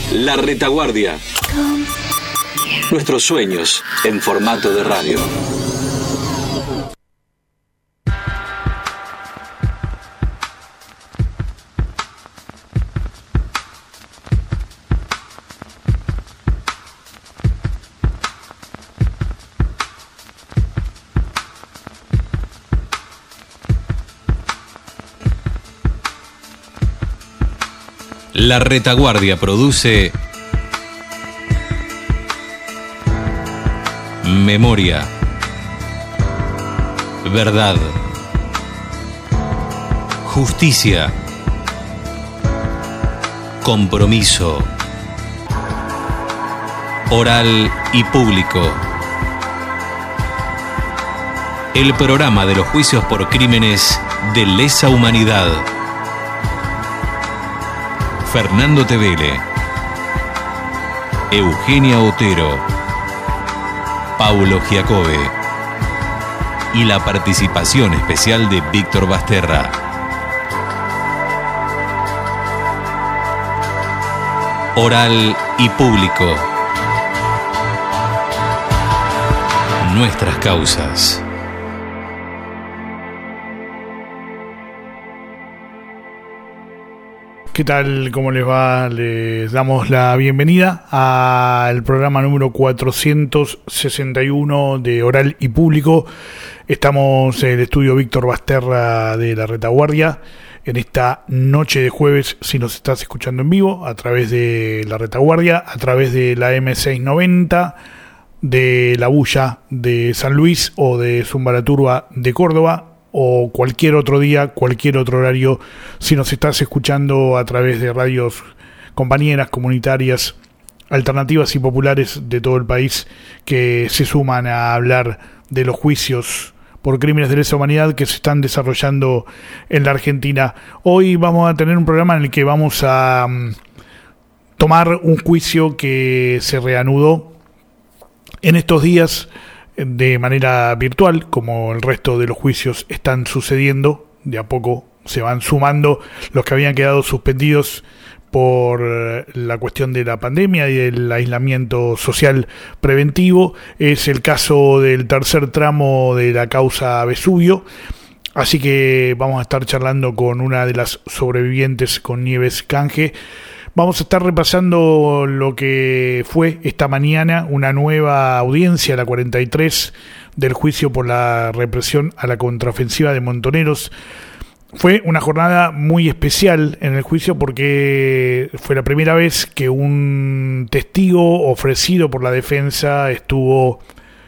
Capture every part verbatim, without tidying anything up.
La Retaguardia. Nuestros sueños en formato de radio. La Retaguardia produce Memoria, Verdad, Justicia, Compromiso, Oral y Público. El programa de los juicios por crímenes de lesa humanidad. Fernando Tevele, Eugenia Otero, Paulo Giacobbe y la participación especial de Víctor Basterra. Oral y Público. Nuestras causas. ¿Qué tal? ¿Cómo les va? Les damos la bienvenida al programa número cuatrocientos sesenta y uno de Oral y Público. Estamos en el estudio Víctor Basterra de La Retaguardia en esta noche de jueves, si nos estás escuchando en vivo, a través de La Retaguardia, a través de la eme seiscientos noventa, de La Bulla de San Luis o de Zumbaraturba de Córdoba, o cualquier otro día, cualquier otro horario, si nos estás escuchando a través de radios compañeras, comunitarias, alternativas y populares de todo el país que se suman a hablar de los juicios por crímenes de lesa humanidad que se están desarrollando en la Argentina. Hoy vamos a tener un programa en el que vamos a um, tomar un juicio que se reanudó en estos días de manera virtual, como el resto de los juicios están sucediendo. De a poco se van sumando los que habían quedado suspendidos por la cuestión de la pandemia y del aislamiento social preventivo. Es el caso del tercer tramo de la causa Vesubio, así que vamos a estar charlando con una de las sobrevivientes, con Nieves Canje. Vamos a estar repasando lo que fue esta mañana una nueva audiencia, la cuarenta y tres, del juicio por la represión a la contraofensiva de Montoneros. Fue una jornada muy especial en el juicio porque fue la primera vez que un testigo ofrecido por la defensa estuvo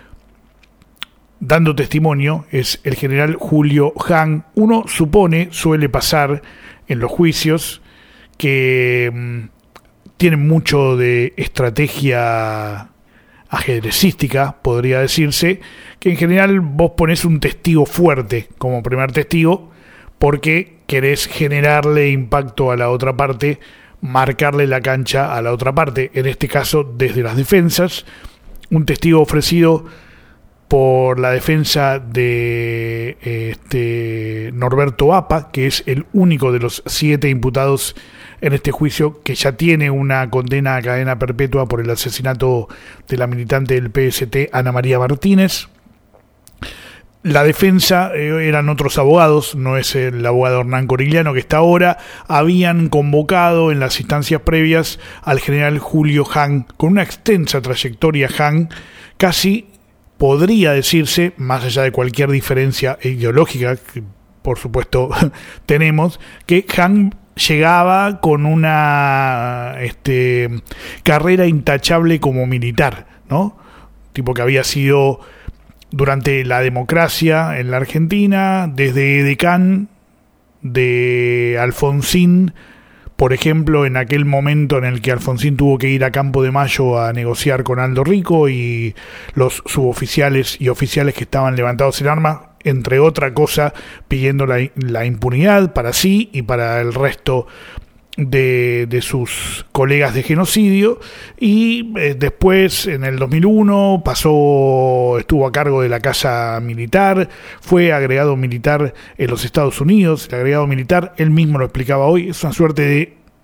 dando testimonio. Es el general Julio Hahn. Uno supone, suele pasar en los juicios, que mmm, tienen mucho de estrategia ajedrecística, podría decirse, que en general vos ponés un testigo fuerte como primer testigo porque querés generarle impacto a la otra parte, marcarle la cancha a la otra parte. En este caso, desde las defensas, un testigo ofrecido por la defensa de este Norberto Apa, que es el único de los siete imputados en este juicio que ya tiene una condena a cadena perpetua por el asesinato de la militante del P S T, Ana María Martínez. La defensa eh, eran otros abogados, no es el abogado Hernán Corigliano que está ahora. Habían convocado en las instancias previas al general Julio Hahn, con una extensa trayectoria. Hahn casi podría decirse, más allá de cualquier diferencia ideológica que por supuesto tenemos, que Hahn llegaba con una este, carrera intachable como militar, ¿no? Tipo que había sido durante la democracia en la Argentina, desde edecán de Alfonsín, por ejemplo, en aquel momento en el que Alfonsín tuvo que ir a Campo de Mayo a negociar con Aldo Rico y los suboficiales y oficiales que estaban levantados en armas, entre otra cosa, pidiendo la, la impunidad para sí y para el resto de, de sus colegas de genocidio. Y eh, después, en el dos mil uno, pasó, estuvo a cargo de la Casa Militar, fue agregado militar en los Estados Unidos. El agregado militar, él mismo lo explicaba hoy, es una suerte de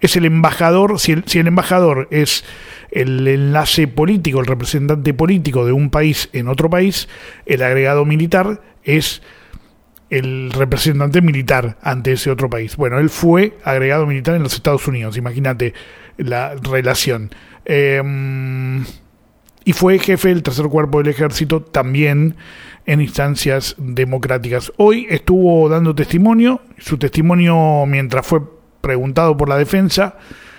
es el embajador, si el, si el embajador es el enlace político, el representante político de un país en otro país, el agregado militar es el representante militar ante ese otro país. Bueno, él fue agregado militar en los Estados Unidos, imagínate la relación. Eh, y fue jefe del tercer cuerpo del ejército también en instancias democráticas. Hoy estuvo dando testimonio, su testimonio mientras fue preguntado por la defensa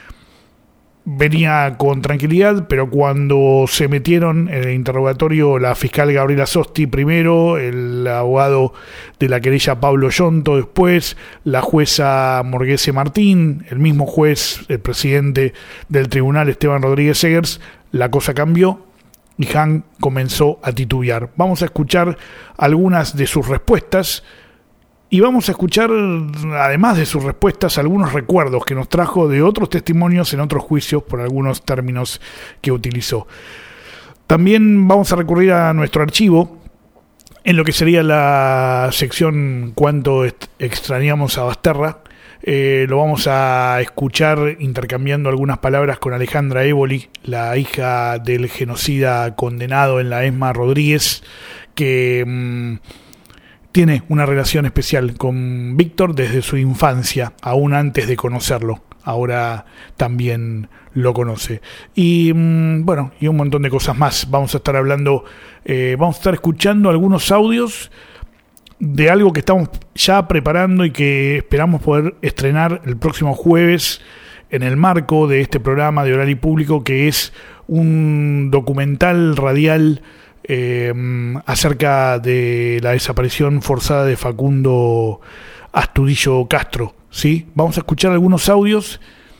venía con tranquilidad, pero cuando se metieron en el interrogatorio la fiscal Gabriela Sosti primero, el abogado de la querella Pablo Yonto después, la jueza Morguese Martín, el mismo juez, el presidente del tribunal Esteban Rodríguez Segers, la cosa cambió y Hahn comenzó a titubear. Vamos a escuchar algunas de sus respuestas y vamos a escuchar, además de sus respuestas, algunos recuerdos que nos trajo de otros testimonios en otros juicios por algunos términos que utilizó. También vamos a recurrir a nuestro archivo en lo que sería la sección Cuánto extrañamos a Basterra. Eh, lo vamos a escuchar intercambiando algunas palabras con Alejandra Évoli, la hija del genocida condenado en la ESMA Rodríguez, que mmm, tiene una relación especial con Víctor desde su infancia, aún antes de conocerlo. Ahora también lo conoce. Y mmm, bueno, y un montón de cosas más. Vamos a estar hablando, eh, vamos a estar escuchando algunos audios de algo que estamos ya preparando y que esperamos poder estrenar el próximo jueves en el marco de este programa de Oral y Público, que es un documental radial eh, acerca de la desaparición forzada de Facundo Astudillo Castro, ¿sí? Vamos a escuchar algunos audios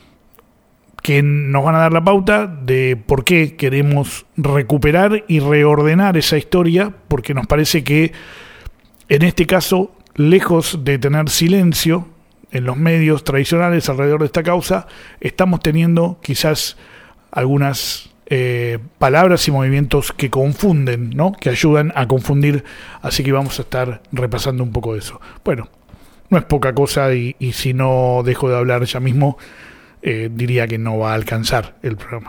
que nos van a dar la pauta de por qué queremos recuperar y reordenar esa historia, porque nos parece que en este caso, lejos de tener silencio en los medios tradicionales alrededor de esta causa, estamos teniendo quizás algunas eh, palabras y movimientos que confunden, ¿no? Que ayudan a confundir, así que vamos a estar repasando un poco de eso. Bueno, no es poca cosa y, y si no dejo de hablar ya mismo, eh, diría que no va a alcanzar el programa.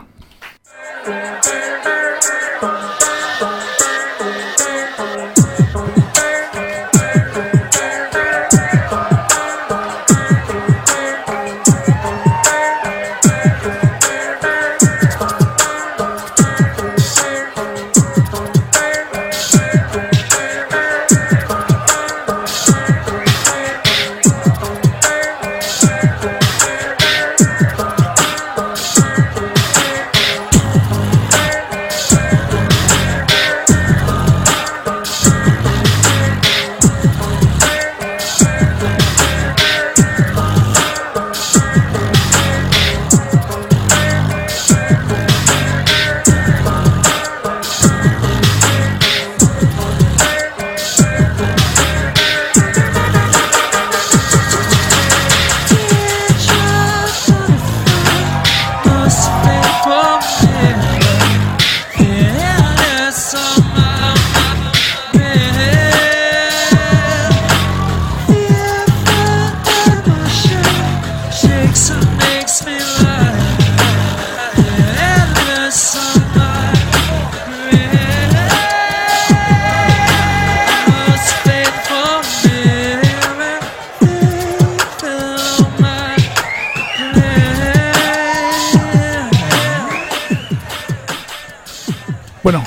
Bueno,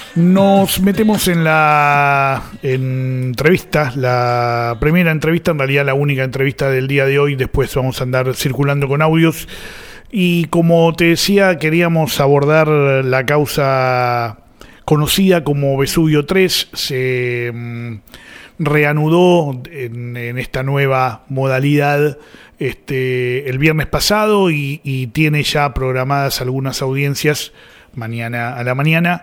nos metemos en la entrevista, la primera entrevista, en realidad la única entrevista del día de hoy. Después vamos a andar circulando con audios. Y como te decía, queríamos abordar la causa conocida como Vesubio tres. Se mmm, reanudó en, en esta nueva modalidad este, el viernes pasado y, y tiene ya programadas algunas audiencias mañana a la mañana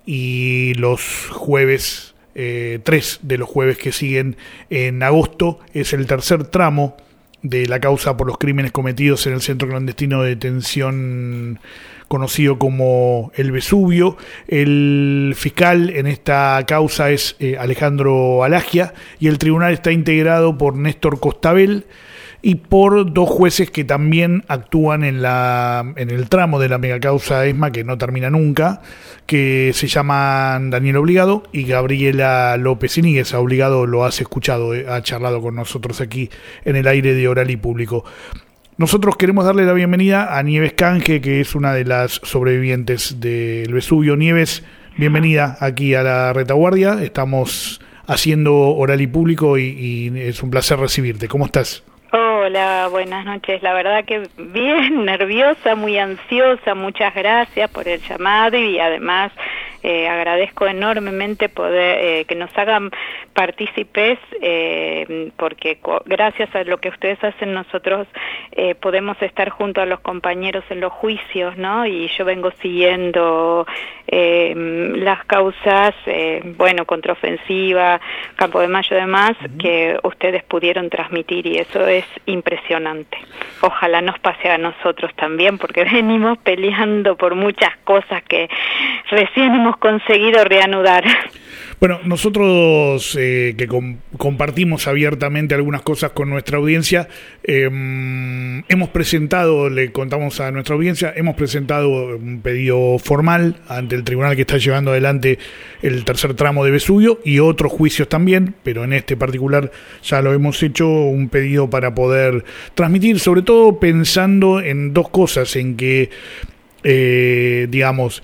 y los jueves, eh, tres de los jueves que siguen en agosto. Es el tercer tramo de la causa por los crímenes cometidos en el centro clandestino de detención conocido como el Vesubio. El fiscal en esta causa es eh, Alejandro Alagia y el tribunal está integrado por Néstor Costabel y por dos jueces que también actúan en la en el tramo de la megacausa ESMA que no termina nunca, que se llaman Daniel Obligado y Gabriela López Iníguez. A Obligado lo has escuchado, eh, ha charlado con nosotros aquí en el aire de Oral y Público. Nosotros queremos darle la bienvenida a Nieves Canje, que es una de las sobrevivientes del Vesubio. Nieves, bienvenida aquí a la Retaguardia. Estamos haciendo Oral y Público y, y es un placer recibirte. ¿Cómo estás? Hola, buenas noches. La verdad que bien, nerviosa, muy ansiosa. Muchas gracias por el llamado y además eh, agradezco enormemente poder eh, que nos hagan partícipes eh, porque co- gracias a lo que ustedes hacen nosotros eh, podemos estar junto a los compañeros en los juicios, ¿no? Y yo vengo siguiendo eh, las causas, eh, bueno, contraofensiva, Campo de Mayo y demás, uh-huh. que ustedes pudieron transmitir y eso es impresionante. Ojalá nos pase a nosotros también porque venimos peleando por muchas cosas que recién hemos conseguido reanudar. Bueno, nosotros eh, que com- compartimos abiertamente algunas cosas con nuestra audiencia, eh, hemos presentado, le contamos a nuestra audiencia, hemos presentado un pedido formal ante el tribunal que está llevando adelante el tercer tramo de Vesubio y otros juicios también, pero en este particular ya lo hemos hecho, un pedido para poder transmitir, sobre todo pensando en dos cosas, en que Eh, digamos,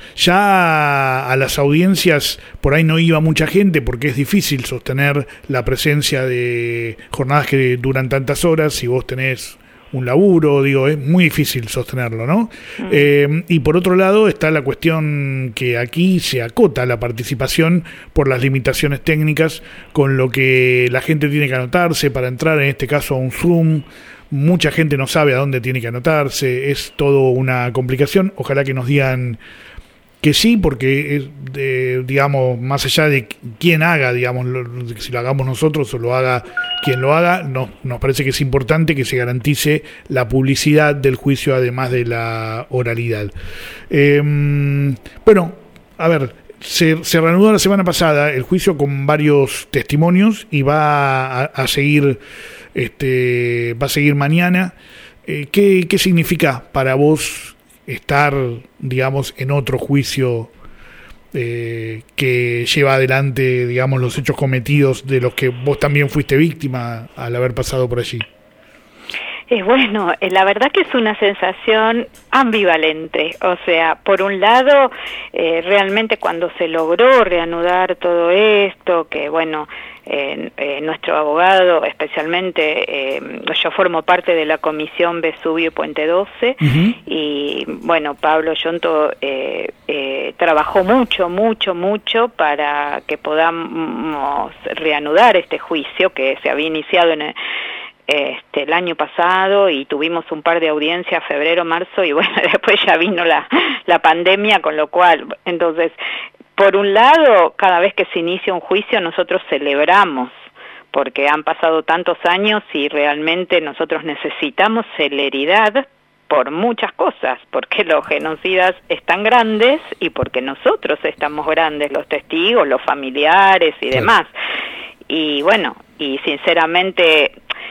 ya a las audiencias por ahí no iba mucha gente porque es difícil sostener la presencia de jornadas que duran tantas horas. Si vos tenés un laburo, digo, es muy difícil sostenerlo, ¿no? Mm. Eh, y por otro lado está la cuestión que aquí se acota la participación por las limitaciones técnicas, con lo que la gente tiene que anotarse para entrar, en este caso, a un Zoom. Mucha gente no sabe a dónde tiene que anotarse, es todo una complicación. Ojalá que nos digan que sí, porque es, de, digamos, más allá de quién haga, digamos, lo, si lo hagamos nosotros o lo haga quien lo haga, no, nos parece que es importante que se garantice la publicidad del juicio, además de la oralidad. Eh, bueno, a ver, se, se reanudó la semana pasada el juicio con varios testimonios y va a, a seguir... Este, va a seguir mañana. Eh, ¿qué, ¿Qué significa para vos estar, digamos, en otro juicio eh, que lleva adelante, digamos, los hechos cometidos de los que vos también fuiste víctima al haber pasado por allí? Eh, bueno, eh, la verdad que es una sensación ambivalente, o sea, por un lado, eh, realmente cuando se logró reanudar todo esto, que bueno, eh, eh, nuestro abogado, especialmente, eh, yo formo parte de la comisión Vesubio Puente doce, uh-huh. y bueno, Pablo Yonto eh, eh, trabajó mucho, mucho, mucho para que podamos reanudar este juicio que se había iniciado en el Este, el año pasado y tuvimos un par de audiencias febrero, marzo y bueno, después ya vino la, la pandemia, con lo cual, entonces, por un lado, cada vez que se inicia un juicio nosotros celebramos, porque han pasado tantos años y realmente nosotros necesitamos celeridad por muchas cosas, porque los genocidas están grandes y porque nosotros estamos grandes, los testigos, los familiares y demás. Y bueno, y sinceramente...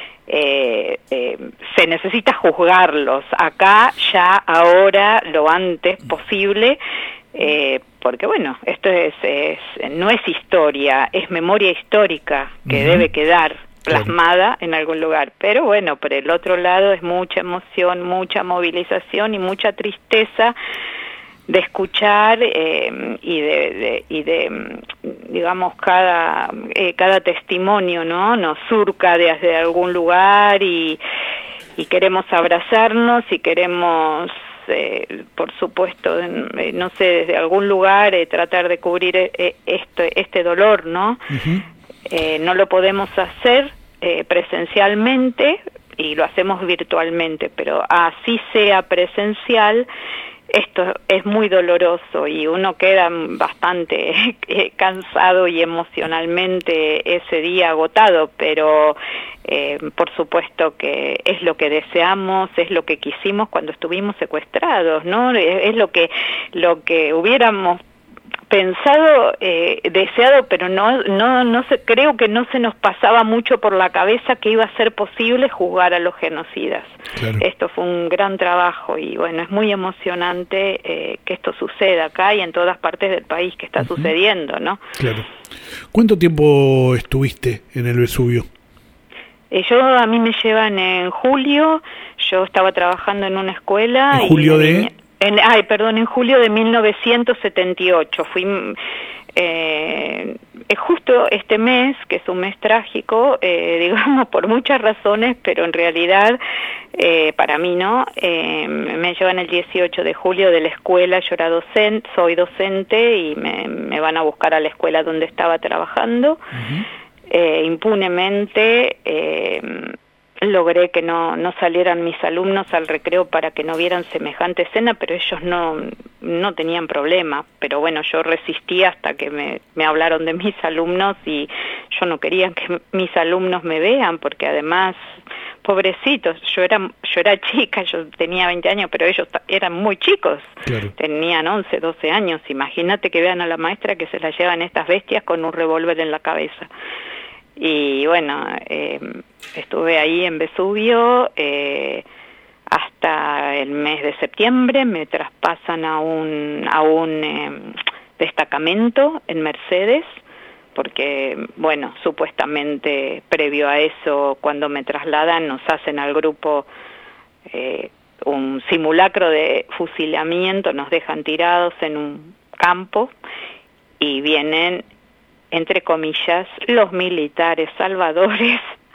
Eh, eh, se necesita juzgarlos acá, ya, ahora, lo antes posible, eh, porque bueno, esto es, es no es historia, es memoria histórica que uh-huh. debe quedar plasmada en algún lugar, pero bueno, por el otro lado es mucha emoción, mucha movilización y mucha tristeza de escuchar eh, y de, de y de digamos cada eh, cada testimonio, ¿no? Nos surca desde algún lugar y y queremos abrazarnos y queremos eh, por supuesto eh, no sé, desde algún lugar eh, tratar de cubrir eh, esto, este dolor, ¿no? Uh-huh. Eh, no lo podemos hacer eh, presencialmente y lo hacemos virtualmente, pero así sea presencial, esto es muy doloroso y uno queda bastante cansado y emocionalmente ese día agotado, pero eh, por supuesto que es lo que deseamos, es lo que quisimos cuando estuvimos secuestrados, ¿no? Es, es lo que lo que hubiéramos pensado, eh, deseado, pero no, no, no se, creo que no se nos pasaba mucho por la cabeza que iba a ser posible juzgar a los genocidas. Claro. Esto fue un gran trabajo y bueno, es muy emocionante eh, que esto suceda acá y en todas partes del país que está uh-huh. sucediendo, ¿no? Claro. ¿Cuánto tiempo estuviste en el Vesubio? Eh, yo, a mí me llevan en julio, yo estaba trabajando en una escuela. ¿En julio y de...? En, ay, perdón, en julio de mil novecientos setenta y ocho. Fui, eh, justo este mes, que es un mes trágico, eh, digamos, por muchas razones, pero en realidad, eh, para mí, ¿no? Eh, me llevan el dieciocho de julio de la escuela, yo era docente, soy docente, y me, me van a buscar a la escuela donde estaba trabajando. Uh-huh. Eh, impunemente... Eh, logré que no, no salieran mis alumnos al recreo para que no vieran semejante escena, pero ellos no, no tenían problema. Pero bueno, yo resistí hasta que me, me hablaron de mis alumnos y yo no quería que mis alumnos me vean, porque además, pobrecitos, yo era, yo era chica, yo tenía veinte años, pero ellos eran muy chicos, claro. Tenían once, doce años. Imagínate que vean a la maestra que se la llevan estas bestias con un revólver en la cabeza. Y bueno, eh, estuve ahí en Vesubio eh, hasta el mes de septiembre, me traspasan a un, a un eh, destacamento en Mercedes, porque, bueno, supuestamente previo a eso, cuando me trasladan, nos hacen al grupo eh, un simulacro de fusilamiento, nos dejan tirados en un campo y vienen, entre comillas, los militares salvadores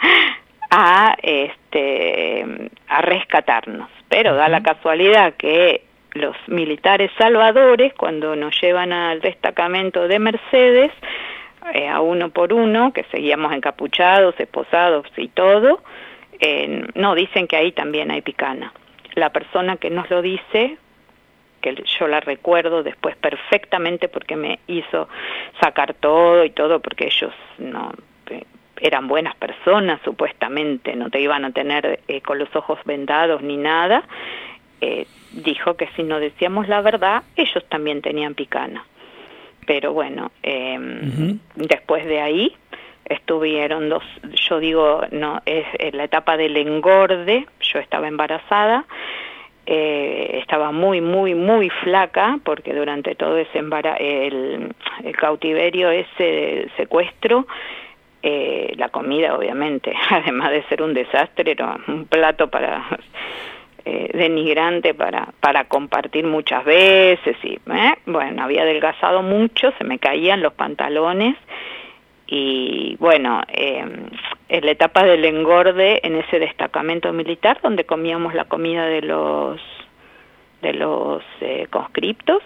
a este a rescatarnos. Pero uh-huh. da la casualidad que los militares salvadores, cuando nos llevan al destacamento de Mercedes, eh, a uno por uno, que seguíamos encapuchados, esposados y todo, eh, no, dicen que ahí también hay picana. La persona que nos lo dice, que yo la recuerdo después perfectamente porque me hizo sacar todo y todo, porque ellos no eh, eran buenas personas supuestamente, no te iban a tener eh, con los ojos vendados ni nada, eh, dijo que si no decíamos la verdad, ellos también tenían picana. Pero bueno, eh, uh-huh. después de ahí estuvieron dos, yo digo, no, es, es la etapa del engorde, yo estaba embarazada, Eh, estaba muy, muy, muy flaca, porque durante todo ese embara- el, el cautiverio, ese secuestro, eh, la comida, obviamente, además de ser un desastre, era un plato para eh, denigrante para, para compartir muchas veces, y eh, bueno, había adelgazado mucho, se me caían los pantalones, y bueno, eh, en la etapa del engorde en ese destacamento militar donde comíamos la comida de los de los eh, conscriptos,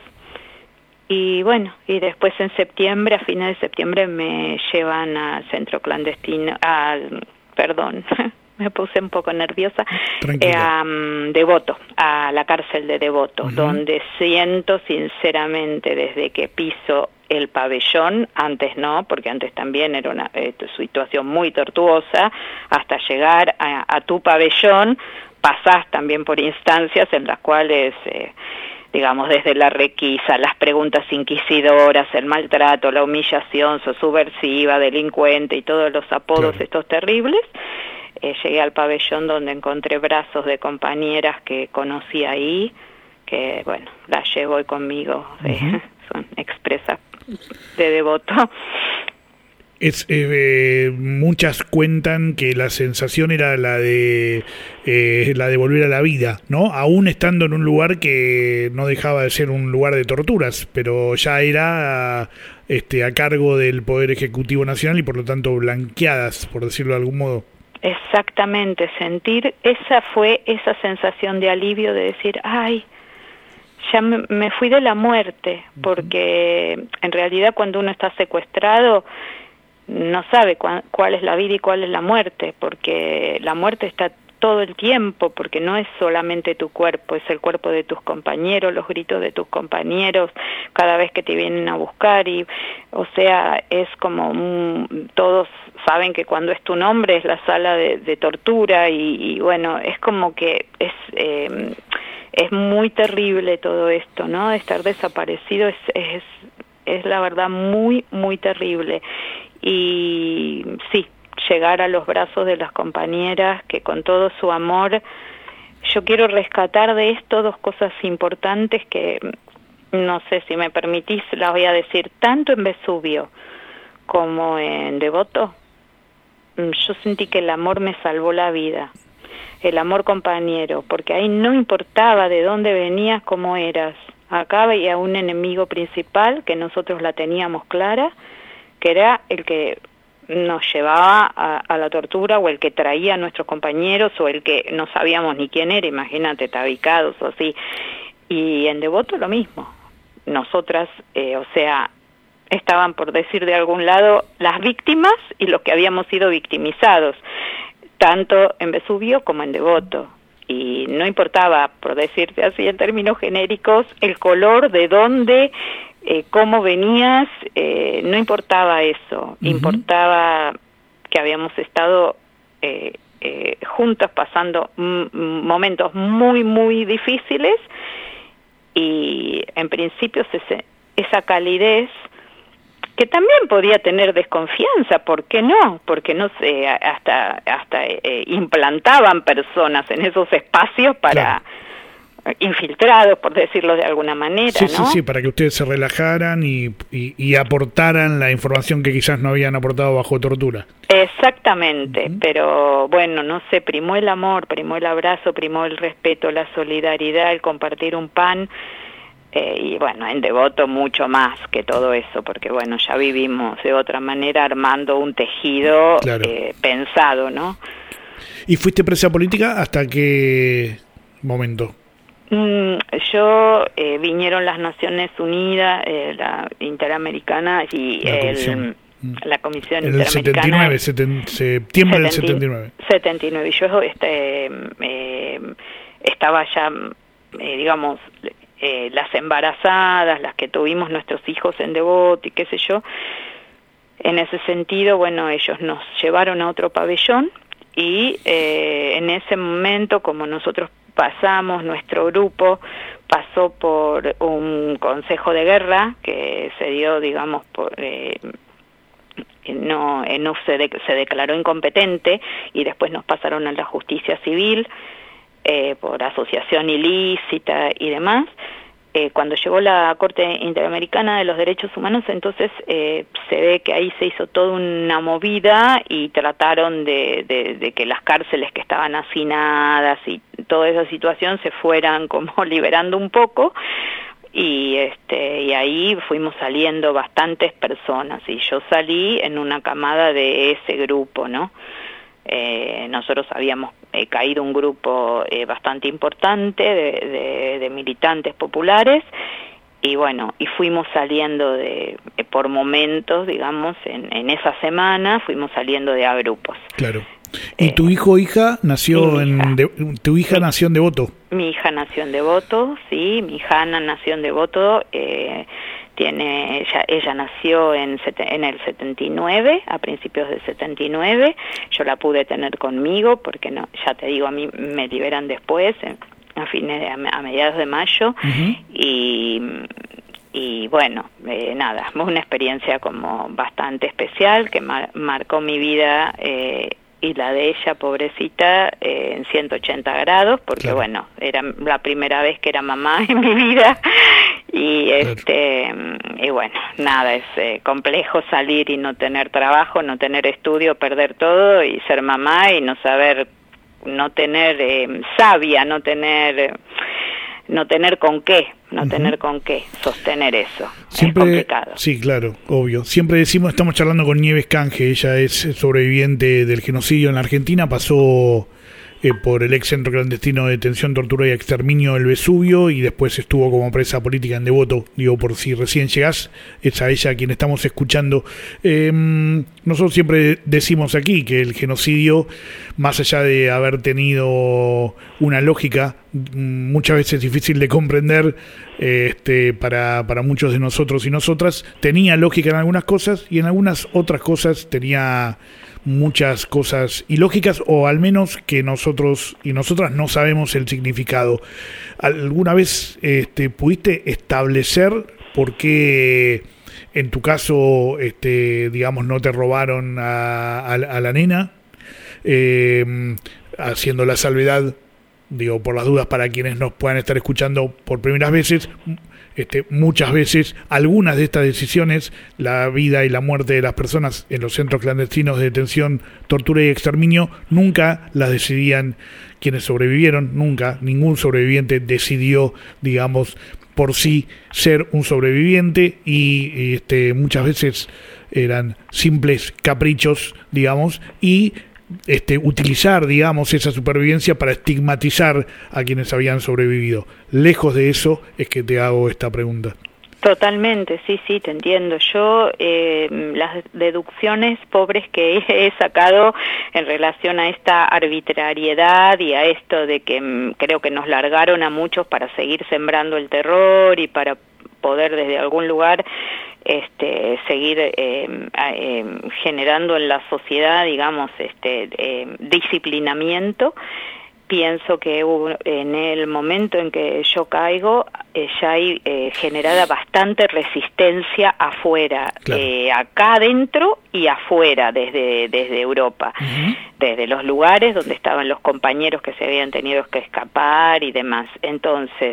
y bueno, y después en septiembre, a fines de septiembre, me llevan al centro clandestino, al, perdón, me puse un poco nerviosa, eh, a um, Devoto, a la cárcel de Devoto, uh-huh. donde siento sinceramente desde que piso el pabellón, antes no, porque antes también era una eh, situación muy tortuosa, hasta llegar a, a tu pabellón, pasás también por instancias en las cuales, eh, digamos, desde la requisa, las preguntas inquisidoras, el maltrato, la humillación, sos subversiva, delincuente y todos los apodos claro. estos terribles. Eh, llegué al pabellón donde encontré brazos de compañeras que conocí ahí, que bueno, las llevo hoy conmigo, eh, uh-huh. son expresas de Devoto. Es, eh, muchas cuentan que la sensación era la de eh, la de volver a la vida, ¿no? Aún estando en un lugar que no dejaba de ser un lugar de torturas, pero ya era este, a cargo del Poder Ejecutivo Nacional y por lo tanto blanqueadas, por decirlo de algún modo. Exactamente, sentir, esa fue esa sensación de alivio de decir, ay, ya me, me fui de la muerte, porque uh-huh. en realidad cuando uno está secuestrado no sabe cu- cuál es la vida y cuál es la muerte, porque la muerte está todo el tiempo, porque no es solamente tu cuerpo, es el cuerpo de tus compañeros, los gritos de tus compañeros cada vez que te vienen a buscar, y o sea, es como un, todos saben que cuando es tu nombre es la sala de, de tortura, y, y bueno, es como que es eh, es muy terrible todo esto, ¿no? Estar desaparecido es, es es la verdad muy, muy terrible. Y sí, llegar a los brazos de las compañeras que con todo su amor, yo quiero rescatar de esto dos cosas importantes que, no sé si me permitís, las voy a decir, tanto en Vesubio como en Devoto, yo sentí que el amor me salvó la vida, el amor compañero, porque ahí no importaba de dónde venías, cómo eras, acá había un enemigo principal que nosotros la teníamos clara, que era el que nos llevaba a, a la tortura, o el que traía a nuestros compañeros, o el que no sabíamos ni quién era, imagínate, tabicados o así. Y en Devoto lo mismo. Nosotras, eh, o sea, estaban, por decir de algún lado, las víctimas y los que habíamos sido victimizados, tanto en Vesubio como en Devoto. Y no importaba, por decirte así en términos genéricos, el color, de dónde, eh, cómo venías, eh, no importaba eso. Uh-huh. Importaba que habíamos estado eh, eh, juntos pasando m- momentos muy, muy difíciles, y en principio ese, esa calidez, que también podía tener desconfianza, ¿por qué no? Porque no sé, hasta hasta eh, implantaban personas en esos espacios para, claro, infiltrados, por decirlo de alguna manera, sí, ¿no? Sí, sí, para que ustedes se relajaran y, y, y aportaran la información que quizás no habían aportado bajo tortura. Exactamente, uh-huh. Pero bueno, no sé, primó el amor, primó el abrazo, primó el respeto, la solidaridad, el compartir un pan. Eh, y bueno, en Devoto mucho más que todo eso, porque bueno, ya vivimos de otra manera armando un tejido, claro, eh, pensado, ¿no? ¿Y fuiste presa política hasta qué momento? Mm, yo, eh, vinieron las Naciones Unidas, eh, la Interamericana y la el, comisión, la Comisión en Interamericana. El setenta y nueve, septiembre del setenta y nueve. setenta y nueve, y yo este, eh, estaba ya, eh, digamos... Eh, las embarazadas, las que tuvimos nuestros hijos en Devoto y qué sé yo. En ese sentido, bueno, ellos nos llevaron a otro pabellón y eh, en ese momento, como nosotros pasamos, nuestro grupo pasó por un consejo de guerra que se dio, digamos, por... Eh, no, eh, no se, de, se declaró incompetente, y después nos pasaron a la justicia civil, Eh, por asociación ilícita y demás. Eh, cuando llegó la Corte Interamericana de los Derechos Humanos, entonces eh, se ve que ahí se hizo toda una movida y trataron de, de, de que las cárceles que estaban hacinadas y toda esa situación se fueran como liberando un poco, y este y ahí fuimos saliendo bastantes personas, y yo salí en una camada de ese grupo, ¿no? Eh, nosotros habíamos eh, caído un grupo eh, bastante importante de, de, de militantes populares, y bueno, y fuimos saliendo de eh, por momentos, digamos, en, en esa semana fuimos saliendo de a grupos. Claro. ¿Y eh, tu hijo o hija nació en hija. De, tu hija mi, nació en Devoto? Mi hija nació en Devoto, sí, mi hija Ana nació en Devoto. eh, Tiene, ella, ella nació en, en el setenta y nueve, a principios del setenta y nueve. Yo la pude tener conmigo porque, no, ya te digo, a mí me liberan después, a fines de, a mediados de mayo. Uh-huh. y, y bueno, eh, nada, fue una experiencia como bastante especial que mar, marcó mi vida eh, y la de ella, pobrecita, eh, en ciento ochenta grados, porque claro, bueno, era la primera vez que era mamá en mi vida. Y este claro. y bueno, nada, es eh, complejo salir y no tener trabajo, no tener estudio, perder todo y ser mamá y no saber, no tener eh, savia, no tener eh, no tener con qué, no uh-huh. tener con qué sostener eso. Siempre, es complicado. Sí, claro, obvio. Siempre decimos, estamos charlando con Nieves Canje, ella es sobreviviente del genocidio en la Argentina, pasó Eh, por el ex centro clandestino de detención, tortura y exterminio del Vesubio, y después estuvo como presa política en Devoto. Digo, por si recién llegás, es a ella a quien estamos escuchando. Eh, nosotros siempre decimos aquí que el genocidio, más allá de haber tenido una lógica muchas veces difícil de comprender eh, este, para, para muchos de nosotros y nosotras, tenía lógica en algunas cosas y en algunas otras cosas tenía muchas cosas ilógicas, o al menos que nosotros y nosotras no sabemos el significado. ¿Alguna vez este, pudiste establecer por qué en tu caso, este, digamos, no te robaron a, a, a la nena, eh, haciendo la salvedad, digo, por las dudas para quienes nos puedan estar escuchando por primeras veces, este, muchas veces algunas de estas decisiones, la vida y la muerte de las personas en los centros clandestinos de detención, tortura y exterminio, nunca las decidían quienes sobrevivieron, nunca, ningún sobreviviente decidió, digamos, por sí ser un sobreviviente, y, y este, muchas veces eran simples caprichos, digamos, y Este, utilizar, digamos, esa supervivencia para estigmatizar a quienes habían sobrevivido. Lejos de eso es que te hago esta pregunta. Totalmente, sí, sí, te entiendo. Yo eh, las deducciones pobres que he sacado en relación a esta arbitrariedad y a esto de que mm, creo que nos largaron a muchos para seguir sembrando el terror y para poder desde algún lugar este seguir eh, eh, generando en la sociedad, digamos, este eh, disciplinamiento. Pienso que hubo, en el momento en que yo caigo, eh, ya hay eh, generada bastante resistencia afuera, claro. eh, acá adentro y afuera, desde, desde Europa, uh-huh. desde los lugares donde estaban los compañeros que se habían tenido que escapar y demás. Entonces,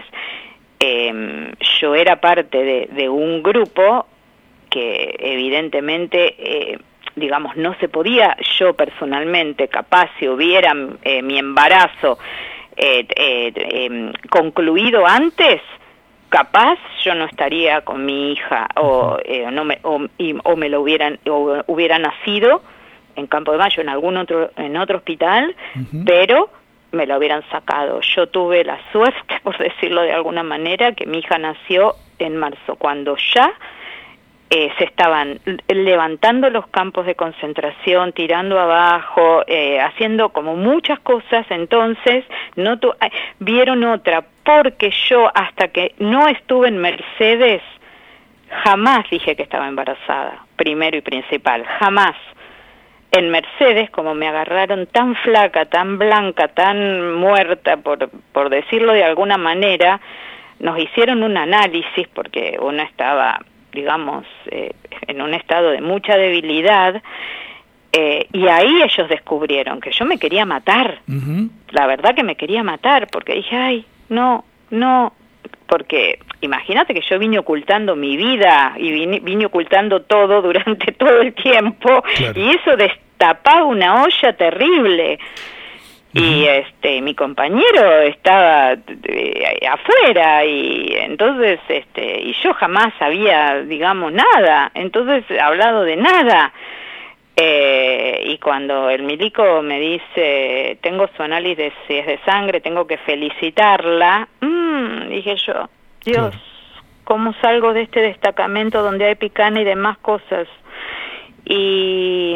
eh, yo era parte de, de un grupo que evidentemente... Eh, digamos, no se podía, yo personalmente, capaz si hubiera eh, mi embarazo eh, eh, eh, concluido antes, capaz yo no estaría con mi hija, o eh, no me o, y, o me lo hubieran o hubiera nacido en Campo de Mayo, en algún otro en otro hospital, uh-huh. pero me lo hubieran sacado. Yo tuve la suerte, por decirlo de alguna manera, que mi hija nació en marzo, cuando ya Eh, se estaban levantando los campos de concentración, tirando abajo, eh, haciendo como muchas cosas. Entonces no tu- vieron otra, porque yo hasta que no estuve en Mercedes jamás dije que estaba embarazada, primero y principal, jamás. En Mercedes, como me agarraron tan flaca, tan blanca, tan muerta, por, por decirlo de alguna manera, nos hicieron un análisis, porque uno estaba, digamos, eh, en un estado de mucha debilidad, eh, y ahí ellos descubrieron que yo me quería matar, uh-huh. la verdad que me quería matar, porque dije, ay, no, no, porque imagínate que yo vine ocultando mi vida, y vine, vine ocultando todo durante todo el tiempo, claro. y eso destapaba una olla terrible. Y este mi compañero estaba eh, afuera, y entonces este y yo jamás sabía, digamos, nada, entonces he hablado de nada, eh, y cuando el milico me dice, tengo su análisis de sangre, tengo que felicitarla, mmm, dije yo, Dios, claro. ¿cómo salgo de este destacamento donde hay picana y demás cosas? Y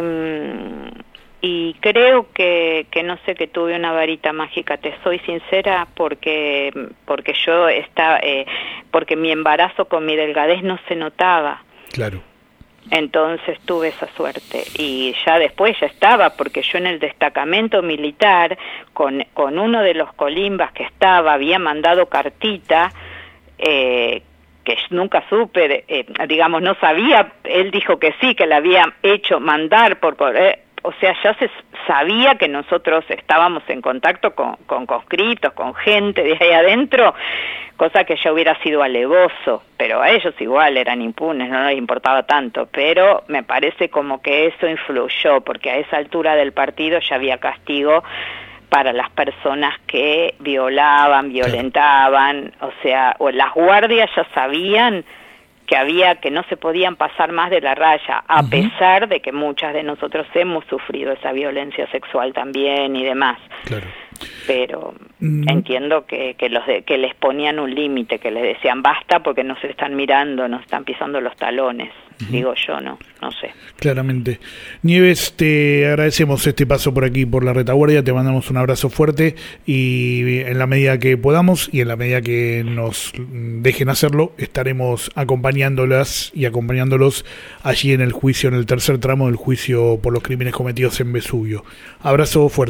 Y creo que, que no sé, que tuve una varita mágica, te soy sincera, porque porque yo estaba, eh, porque mi embarazo con mi delgadez no se notaba. Claro. Entonces tuve esa suerte, y ya después ya estaba, porque yo en el destacamento militar, con, con uno de los colimbas que estaba, había mandado cartita, eh, que nunca supe, eh, digamos, no sabía, él dijo que sí, que la había hecho mandar por... Eh, o sea, ya se sabía que nosotros estábamos en contacto con, con conscriptos, con gente de ahí adentro, cosa que ya hubiera sido alevoso, pero a ellos igual eran impunes, no les importaba tanto, pero me parece como que eso influyó, porque a esa altura del partido ya había castigo para las personas que violaban, violentaban, o sea, o las guardias ya sabían que había, que no se podían pasar más de la raya, a uh-huh. pesar de que muchas de nosotros hemos sufrido esa violencia sexual también y demás. Claro. Pero uh-huh. entiendo que, que los de, que les ponían un límite, que les decían basta porque nos están mirando, nos están pisando los talones. Uh-huh. Digo yo, no, no sé. Claramente. Nieves, te agradecemos este paso por aquí, por la retaguardia, te mandamos un abrazo fuerte, y en la medida que podamos y en la medida que nos dejen hacerlo, estaremos acompañándolas y acompañándolos allí en el juicio, en el tercer tramo del juicio por los crímenes cometidos en Vesubio. Abrazo fuerte.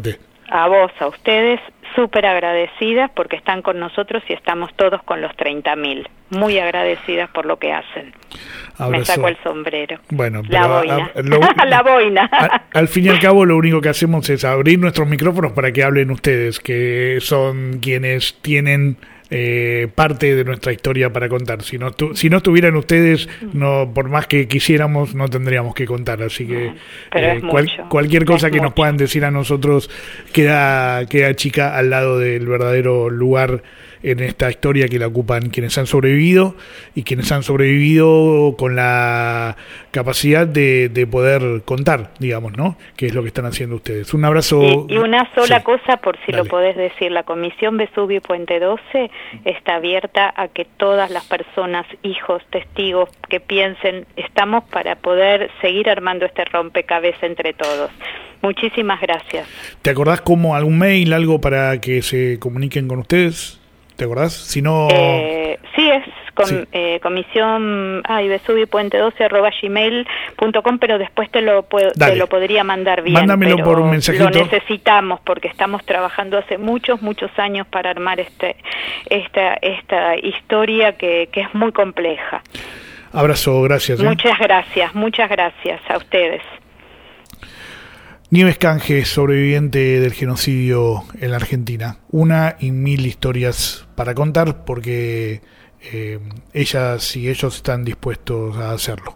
a vos, a ustedes, súper agradecidas porque están con nosotros y estamos todos con los treinta mil. Muy agradecidas por lo que hacen. Abrazo. Me saco el sombrero. Bueno, la pero boina. A, a, lo, la boina. A, al fin y al cabo, lo único que hacemos es abrir nuestros micrófonos para que hablen ustedes, que son quienes tienen eh, parte de nuestra historia para contar. Si no, tu, si no estuvieran ustedes, no, por más que quisiéramos, no tendríamos que contar. Así que eh, cual, cualquier cosa es que mucho. Nos puedan decir a nosotros queda, queda chica al lado del verdadero lugar en esta historia que la ocupan quienes han sobrevivido y quienes han sobrevivido con la capacidad de, de poder contar, digamos, ¿no? Que es lo que están haciendo ustedes. Un abrazo. Y, y una sola sí. cosa, por si Dale. Lo podés decir, la Comisión Vesubio Puente doce está abierta a que todas las personas, hijos, testigos, que piensen, estamos para poder seguir armando este rompecabezas entre todos. Muchísimas gracias. ¿Te acordás como algún mail, algo para que se comuniquen con ustedes? ¿Te acordás? Si no... Eh, sí, es com, sí. Eh, comisión ay, vesubio puente doce arroba gmail punto com, pero después te lo, puedo, te lo podría mandar bien. Mándamelo pero por un mensajito. Lo necesitamos porque estamos trabajando hace muchos, muchos años para armar este esta esta historia que, que es muy compleja. Abrazo, gracias. ¿eh? Muchas gracias, muchas gracias a ustedes. Nieves Canje, sobreviviente del genocidio en la Argentina. Una y mil historias para contar porque eh, ellas y ellos están dispuestos a hacerlo.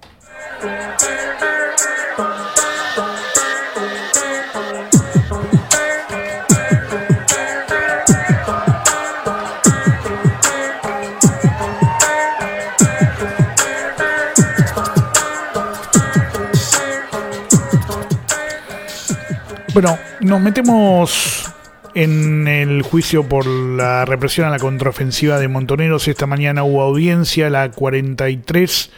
Bueno, nos metemos en el juicio por la represión a la contraofensiva de Montoneros. Esta mañana hubo audiencia, la cuarenta y tres,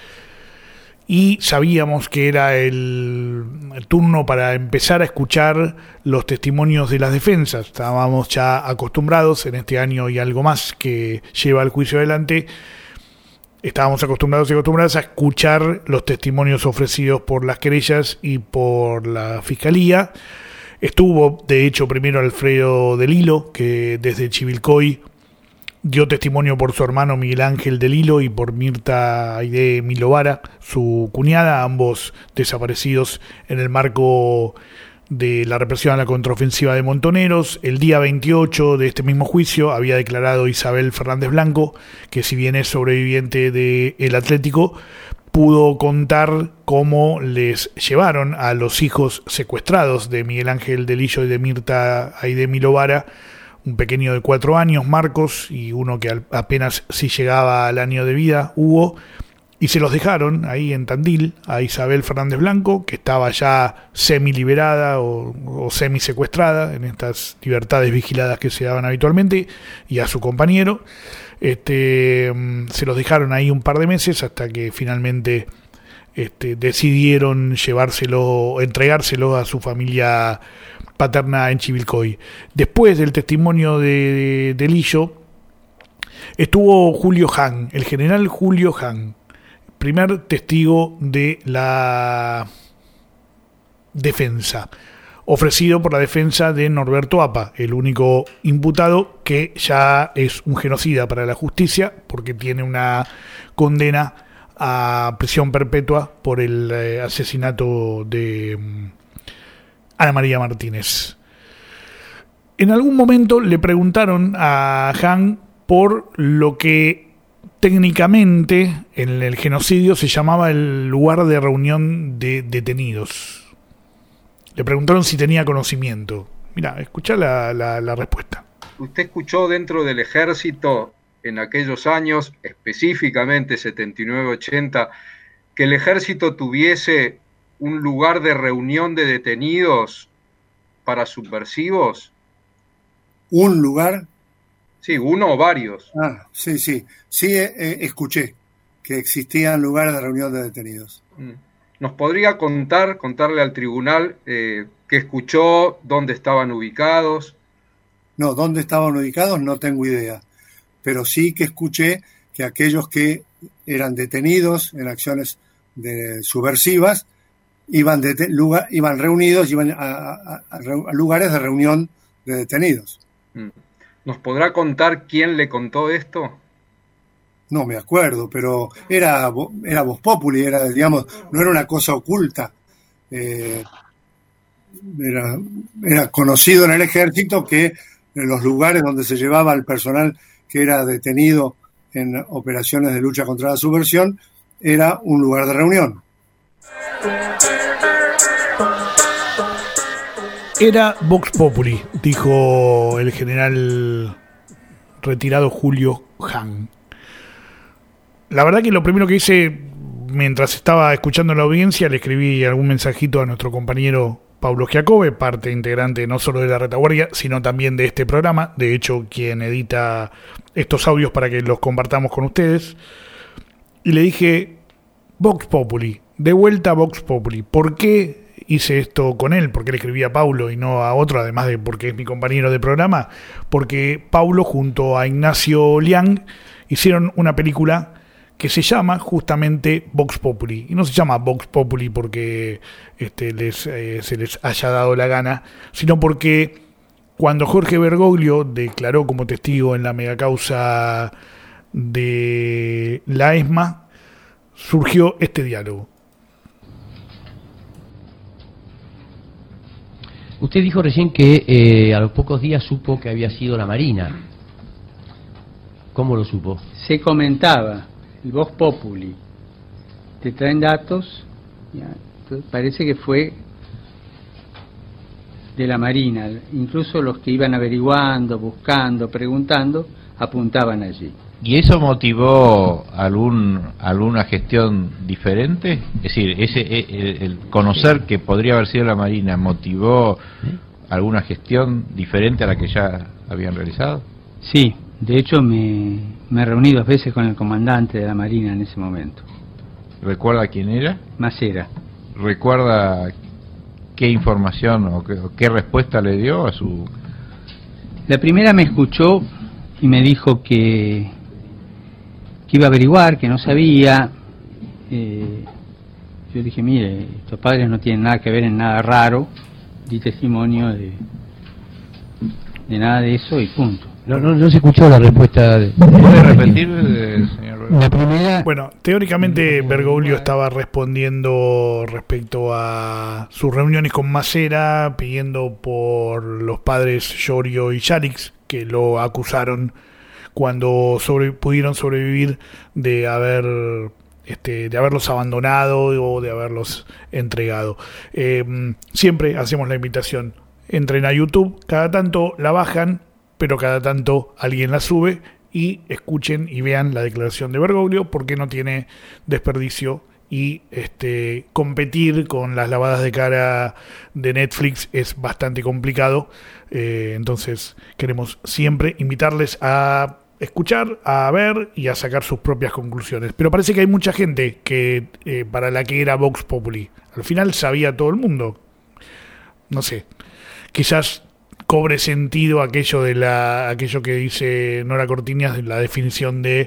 y sabíamos que era el turno para empezar a escuchar los testimonios de las defensas. Estábamos ya acostumbrados en este año y algo más que lleva el juicio adelante. Estábamos acostumbrados y acostumbradas a escuchar los testimonios ofrecidos por las querellas y por la Fiscalía. Estuvo, de hecho, primero Alfredo Del Hilo, que desde Chivilcoy dio testimonio por su hermano Miguel Ángel Del Hilo y por Mirta Aide Milovara, su cuñada, ambos desaparecidos en el marco de la represión a la contraofensiva de Montoneros. El día veintiocho de este mismo juicio había declarado Isabel Fernández Blanco, que si bien es sobreviviente del Atlético, pudo contar cómo les llevaron a los hijos secuestrados de Miguel Ángel Del Hilo y de Mirta Aide Milovara, un pequeño de cuatro años, Marcos, y uno que apenas si llegaba al año de vida, Hugo, y se los dejaron ahí en Tandil a Isabel Fernández Blanco, que estaba ya semi-liberada o, o semi-secuestrada en estas libertades vigiladas que se daban habitualmente, y a su compañero. Este, se los dejaron ahí un par de meses hasta que finalmente este, decidieron llevárselo, entregárselo a su familia paterna en Chivilcoy. Después del testimonio de, de, de Lillo, estuvo Julio Hahn, el general Julio Hahn, primer testigo de la defensa, ofrecido por la defensa de Norberto Apa, el único imputado que ya es un genocida para la justicia porque tiene una condena a prisión perpetua por el eh, asesinato de um, Ana María Martínez. En algún momento le preguntaron a Hahn por lo que técnicamente en el genocidio se llamaba el lugar de reunión de detenidos. Le preguntaron si tenía conocimiento. Mirá, escuchá la, la, la respuesta. ¿Usted escuchó dentro del ejército en aquellos años, específicamente setenta y nueve ochenta, que el ejército tuviese un lugar de reunión de detenidos para subversivos? ¿Un lugar? Sí, uno o varios. Ah, sí, sí. Sí, eh, escuché que existían lugares de reunión de detenidos. Mm. ¿Nos podría contar, contarle al tribunal eh, qué escuchó, dónde estaban ubicados? No, dónde estaban ubicados no tengo idea, pero sí que escuché que aquellos que eran detenidos en acciones de subversivas iban, de, lugar, iban reunidos, iban a, a, a, a lugares de reunión de detenidos. ¿Nos podrá contar quién le contó esto? No me acuerdo, pero era, era Vox Populi, era, digamos, no era una cosa oculta. Eh, era, era conocido en el ejército que en los lugares donde se llevaba al personal que era detenido en operaciones de lucha contra la subversión, era un lugar de reunión. Era Vox Populi, dijo el general retirado Julio Hahn. La verdad que lo primero que hice mientras estaba escuchando la audiencia, le escribí algún mensajito a nuestro compañero Pablo Giacobbe, parte integrante no solo de La Retaguardia, sino también de este programa, de hecho quien edita estos audios para que los compartamos con ustedes, y le dije: Vox Populi, de vuelta a Vox Populi. ¿Por qué hice esto con él? ¿Por qué le escribí a Paulo y no a otro? Además de porque es mi compañero de programa, porque Paulo junto a Ignacio Liang hicieron una película que se llama justamente Vox Populi, y no se llama Vox Populi porque este, les, eh, se les haya dado la gana, sino porque cuando Jorge Bergoglio declaró como testigo en la megacausa de la ESMA, surgió este diálogo. Usted dijo recién que eh, a los pocos días supo que había sido la Marina. ¿Cómo lo supo? Se comentaba, el Vox Populi, te traen datos, ya, entonces parece que fue de la Marina, incluso los que iban averiguando, buscando, preguntando, apuntaban allí. ¿Y eso motivó algún alguna gestión diferente? Es decir, ese el, el conocer que podría haber sido la Marina motivó alguna gestión diferente a la que ya habían realizado. Sí, de hecho me, me reuní dos veces con el comandante de la Marina en ese momento. ¿Recuerda quién era? Macera. ¿Recuerda qué información o qué, o qué respuesta le dio a su...? La primera me escuchó y me dijo que, que iba a averiguar, que no sabía. Eh, yo dije, mire, estos padres no tienen nada que ver en nada raro, di testimonio de, de nada de eso y punto. No, no, no se escuchó la respuesta. De, ¿Puede repetir, eh, señor? La primera... Bueno, teóricamente Bergoglio estaba respondiendo respecto a sus reuniones con Macera, pidiendo por los padres Llorio y Yarix, que lo acusaron cuando sobre, pudieron sobrevivir de haber este, de haberlos abandonado o de haberlos entregado. Eh, siempre hacemos la invitación: entren a YouTube, cada tanto la bajan, pero cada tanto alguien la sube, y escuchen y vean la declaración de Bergoglio, porque no tiene desperdicio, y este competir con las lavadas de cara de Netflix es bastante complicado. Eh, entonces queremos siempre invitarles a escuchar, a ver y a sacar sus propias conclusiones. Pero parece que hay mucha gente que eh, para la que era Vox Populi, al final sabía todo el mundo. No sé, quizás cobre sentido aquello de la aquello que dice Nora Cortiñas, de la definición de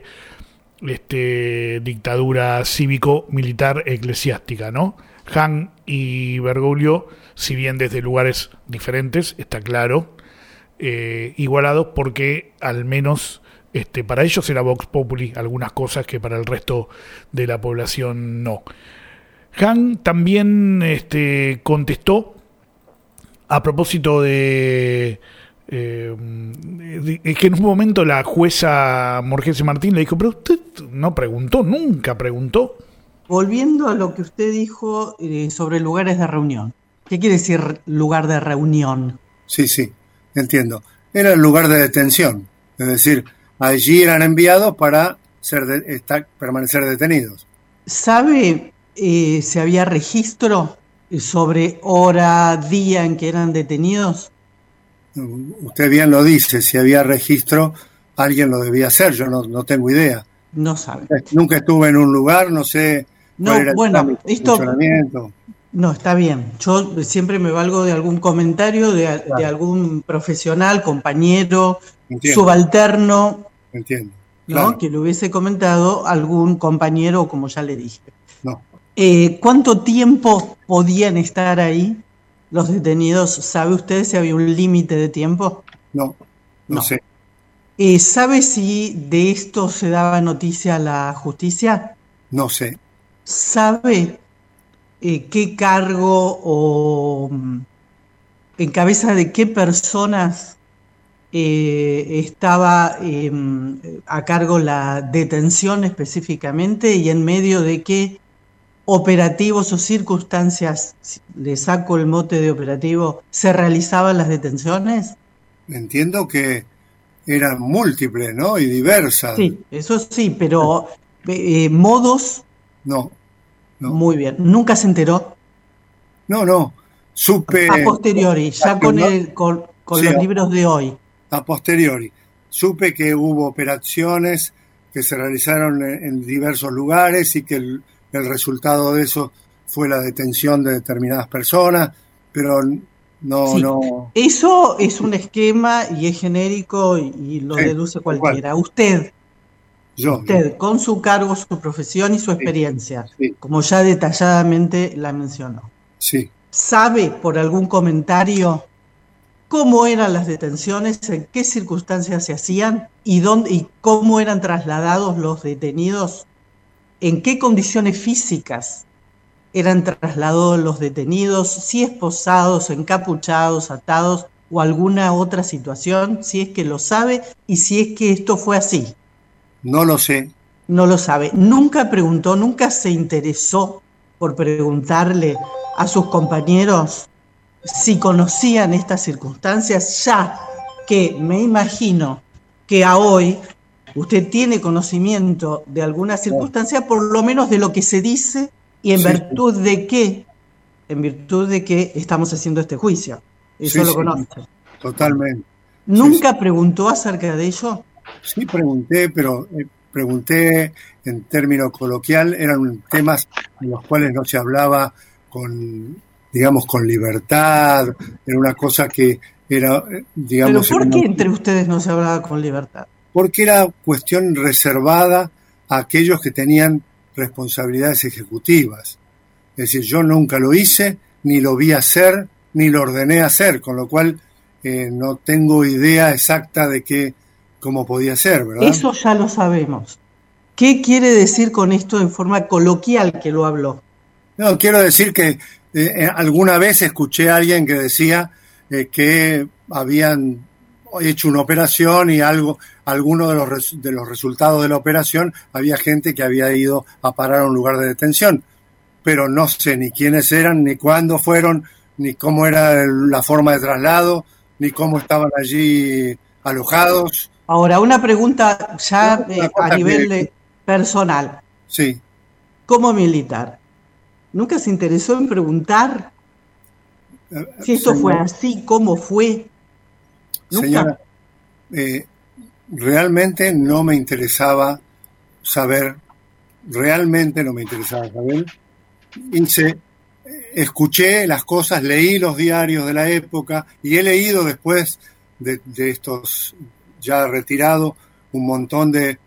este dictadura cívico-militar eclesiástica, ¿no? Hahn y Bergoglio, si bien desde lugares diferentes, está claro, eh, igualados, porque al menos este, para ellos era Vox Populi algunas cosas que para el resto de la población no. Hahn también este, contestó a propósito de, eh, de, de que en un momento la jueza Morgese Martín le dijo: pero usted no preguntó, nunca preguntó. Volviendo a lo que usted dijo eh, sobre lugares de reunión. ¿Qué quiere decir lugar de reunión? Sí, sí, entiendo. Era el lugar de detención. Es decir, allí eran enviados para ser de, estar, permanecer detenidos. ¿Sabe eh, si había registro sobre hora, día en que eran detenidos? Usted bien lo dice, si había registro, alguien lo debía hacer, yo no, no tengo idea. No sabe. Nunca estuve en un lugar, no sé no, cuál era el bueno, esto funcionamiento. No, está bien. Yo siempre me valgo de algún comentario de, claro. de algún profesional, compañero, Entiendo. subalterno, Entiendo. ¿no? Claro. Que le hubiese comentado algún compañero, como ya le dije. No. Eh, ¿Cuánto tiempo podían estar ahí los detenidos? ¿Sabe usted si había un límite de tiempo? No, no, no. sé. Eh, ¿Sabe si de esto se daba noticia a la justicia? No sé. ¿Sabe eh, qué cargo o en cabeza de qué personas eh, estaba eh, a cargo la detención específicamente y en medio de qué operativos o circunstancias, le saco el mote de operativo, se realizaban las detenciones? Entiendo que eran múltiples, ¿no? Y diversas. Sí, eso sí, pero eh, modos... No, no. Muy bien. ¿Nunca se enteró? No, no. Supe... A posteriori, ya con, el, con, con sí, los libros de hoy. A posteriori. Supe que hubo operaciones que se realizaron en, en diversos lugares y que el, el resultado de eso fue la detención de determinadas personas, pero no... Sí. no... Eso es un esquema y es genérico y, y lo sí, deduce cualquiera. Igual. Usted... Yo, Usted, yo. con su cargo, su profesión y su experiencia, sí, sí. como ya detalladamente la mencionó, sí. ¿sabe por algún comentario cómo eran las detenciones, en qué circunstancias se hacían y, dónde, y cómo eran trasladados los detenidos? ¿En qué condiciones físicas eran trasladados los detenidos? Si esposados, encapuchados, atados o alguna otra situación, si es que lo sabe y si es que esto fue así. No lo sé. No lo sabe. Nunca preguntó, nunca se interesó por preguntarle a sus compañeros si conocían estas circunstancias, ya que me imagino que a hoy usted tiene conocimiento de alguna circunstancia, por lo menos de lo que se dice y en sí, virtud sí. de qué, en virtud de qué estamos haciendo este juicio. Eso sí, lo sí, conoce. Totalmente. ¿Nunca sí, preguntó acerca de ello? Sí pregunté, pero eh, pregunté en términos coloquial, eran temas en los cuales no se hablaba con, digamos, con libertad, era una cosa que era, digamos... ¿Pero por qué una... entre ustedes no se hablaba con libertad? Porque era cuestión reservada a aquellos que tenían responsabilidades ejecutivas. Es decir, yo nunca lo hice, ni lo vi hacer, ni lo ordené hacer, con lo cual eh, no tengo idea exacta de qué cómo podía ser, ¿verdad? Eso ya lo sabemos. ¿Qué quiere decir con esto en forma coloquial que lo habló? No, quiero decir que eh, alguna vez escuché a alguien que decía eh, que habían hecho una operación y algo, alguno de los, res, de los resultados de la operación había gente que había ido a parar a un lugar de detención, pero no sé ni quiénes eran, ni cuándo fueron, ni cómo era el, la forma de traslado, ni cómo estaban allí alojados. Ahora, una pregunta ya eh, a nivel de personal. Sí. Como militar, ¿nunca se interesó en preguntar si esto Señor, fue así, cómo fue? ¿Nunca? Señora, eh, realmente no me interesaba saber, realmente no me interesaba saber. Hice, escuché las cosas, leí los diarios de la época y he leído después de, de estos... ya retirado, un montón de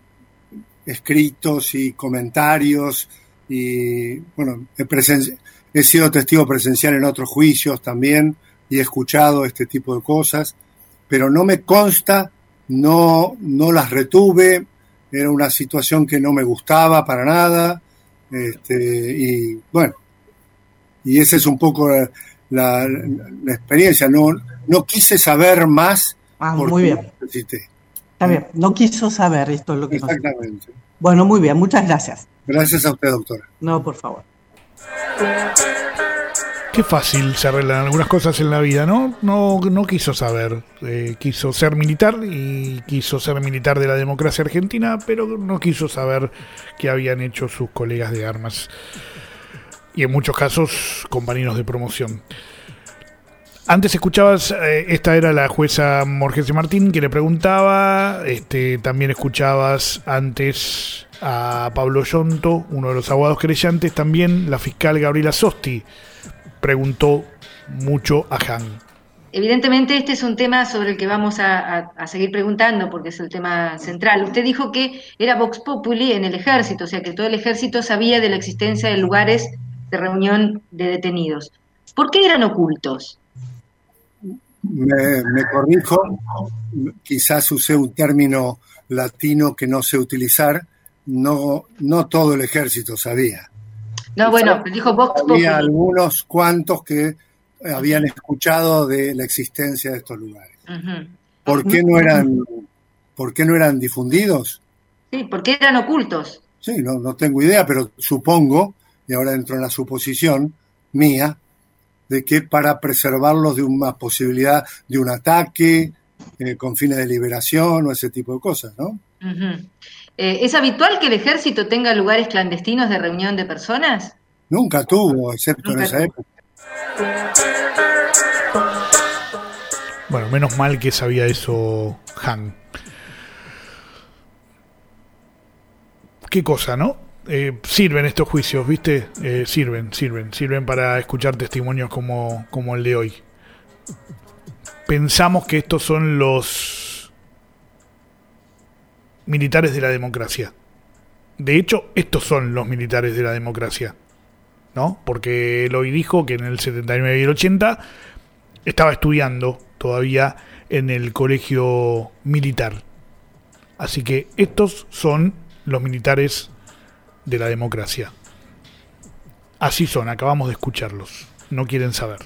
escritos y comentarios y, bueno, he, presen- he sido testigo presencial en otros juicios también y he escuchado este tipo de cosas, pero no me consta, no, no las retuve, era una situación que no me gustaba para nada, este, y bueno, y esa es un poco la, la, la experiencia, no, no quise saber más. Ah, muy bien. Necesité. Está bien, no quiso saber, esto es lo que Exactamente. Pasó. Bueno, muy bien, muchas gracias. Gracias a usted, doctora. No, por favor. Qué fácil se arreglan algunas cosas en la vida, ¿no? No, no quiso saber. Eh, quiso ser militar y quiso ser militar de la democracia argentina, pero no quiso saber qué habían hecho sus colegas de armas. Y en muchos casos, compañeros de promoción. Antes escuchabas, eh, esta era la jueza Morgese Martín que le preguntaba, este, también escuchabas antes a Pablo Yonto, uno de los abogados querellantes, también la fiscal Gabriela Sosti preguntó mucho a Han. evidentemente este es un tema sobre el que vamos a, a, a seguir preguntando porque es el tema central. Usted dijo que era Vox Populi en el ejército, o sea que todo el ejército sabía de la existencia de lugares de reunión de detenidos. ¿Por qué eran ocultos? Me, me corrijo, quizás usé un término latino que no sé utilizar, no, no todo el ejército sabía. No, bueno, dijo Vox Populi. Había algunos cuantos que habían escuchado de la existencia de estos lugares. Uh-huh. ¿Por qué no eran, por qué no eran difundidos? Sí, porque eran ocultos. Sí, no, no tengo idea, pero supongo, y ahora entro en la suposición mía, de que para preservarlos de una posibilidad de un ataque eh, con fines de liberación o ese tipo de cosas, ¿no? Uh-huh. Eh, ¿Es habitual que el ejército tenga lugares clandestinos de reunión de personas? Nunca tuvo, excepto Nunca en esa tuvo. época. Bueno, menos mal que sabía eso Han. Qué cosa, ¿no? Eh, sirven estos juicios, ¿viste? Eh, sirven, sirven, sirven para escuchar testimonios como, como el de hoy. Pensamos que estos son los militares de la democracia. De hecho, estos son los militares de la democracia, ¿no? Porque Eloy dijo que en el setenta y nueve y el ochenta estaba estudiando todavía en el colegio militar. Así que estos son los militares de la democracia. Así son, acabamos de escucharlos. No quieren saber.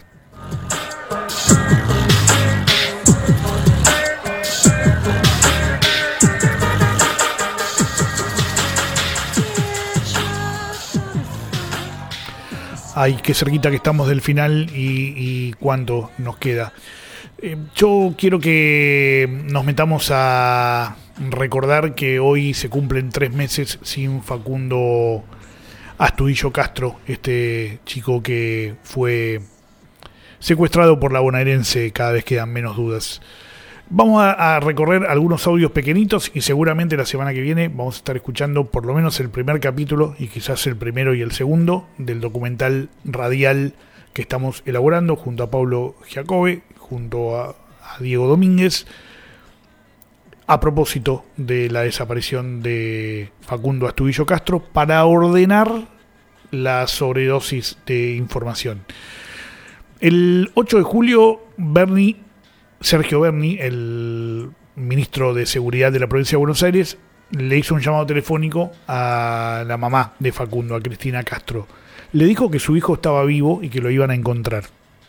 Ay, qué cerquita que estamos del final y, y cuánto nos queda. Eh, yo quiero que nos metamos a recordar que hoy se cumplen tres meses sin Facundo Astudillo Castro, este chico que fue secuestrado por la bonaerense. Cada vez quedan menos dudas. Vamos a, a recorrer algunos audios pequeñitos y seguramente la semana que viene vamos a estar escuchando por lo menos el primer capítulo y quizás el primero y el segundo del documental radial que estamos elaborando junto a Pablo Giacobbe, junto a, a Diego Domínguez, a propósito de la desaparición de Facundo Astudillo Castro, para ordenar la sobredosis de información. El ocho de julio, Berni, Sergio Berni, el ministro de Seguridad de la provincia de Buenos Aires, le hizo un llamado telefónico a la mamá de Facundo, a Cristina Castro. Le dijo que su hijo estaba vivo y que lo iban a encontrar.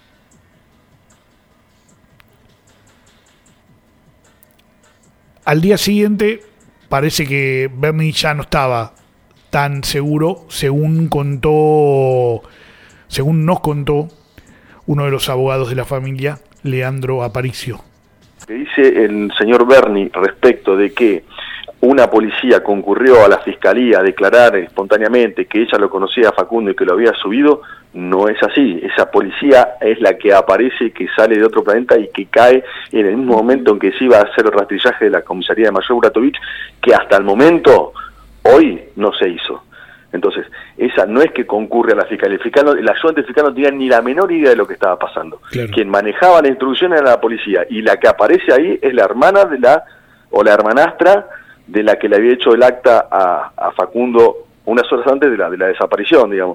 Al día siguiente parece que Berni ya no estaba tan seguro, según contó, según nos contó uno de los abogados de la familia, Leandro Aparicio. Que dice el señor Berni respecto de que una policía concurrió a la fiscalía a declarar espontáneamente que ella lo conocía a Facundo y que lo había subido, no es así. Esa policía es la que aparece, que sale de otro planeta y que cae en el mismo momento en que se iba a hacer el rastrillaje de la comisaría de Mayor Buratovich, que hasta el momento, hoy, no se hizo. Entonces, esa no es que concurre a la fiscalía. El, fiscal, el ayudante fiscal no tenía ni la menor idea de lo que estaba pasando. Claro. Quien manejaba la instrucción era la policía, y la que aparece ahí es la hermana de la, o la hermanastra de la que le había hecho el acta a, a Facundo unas horas antes de la, de la desaparición, digamos.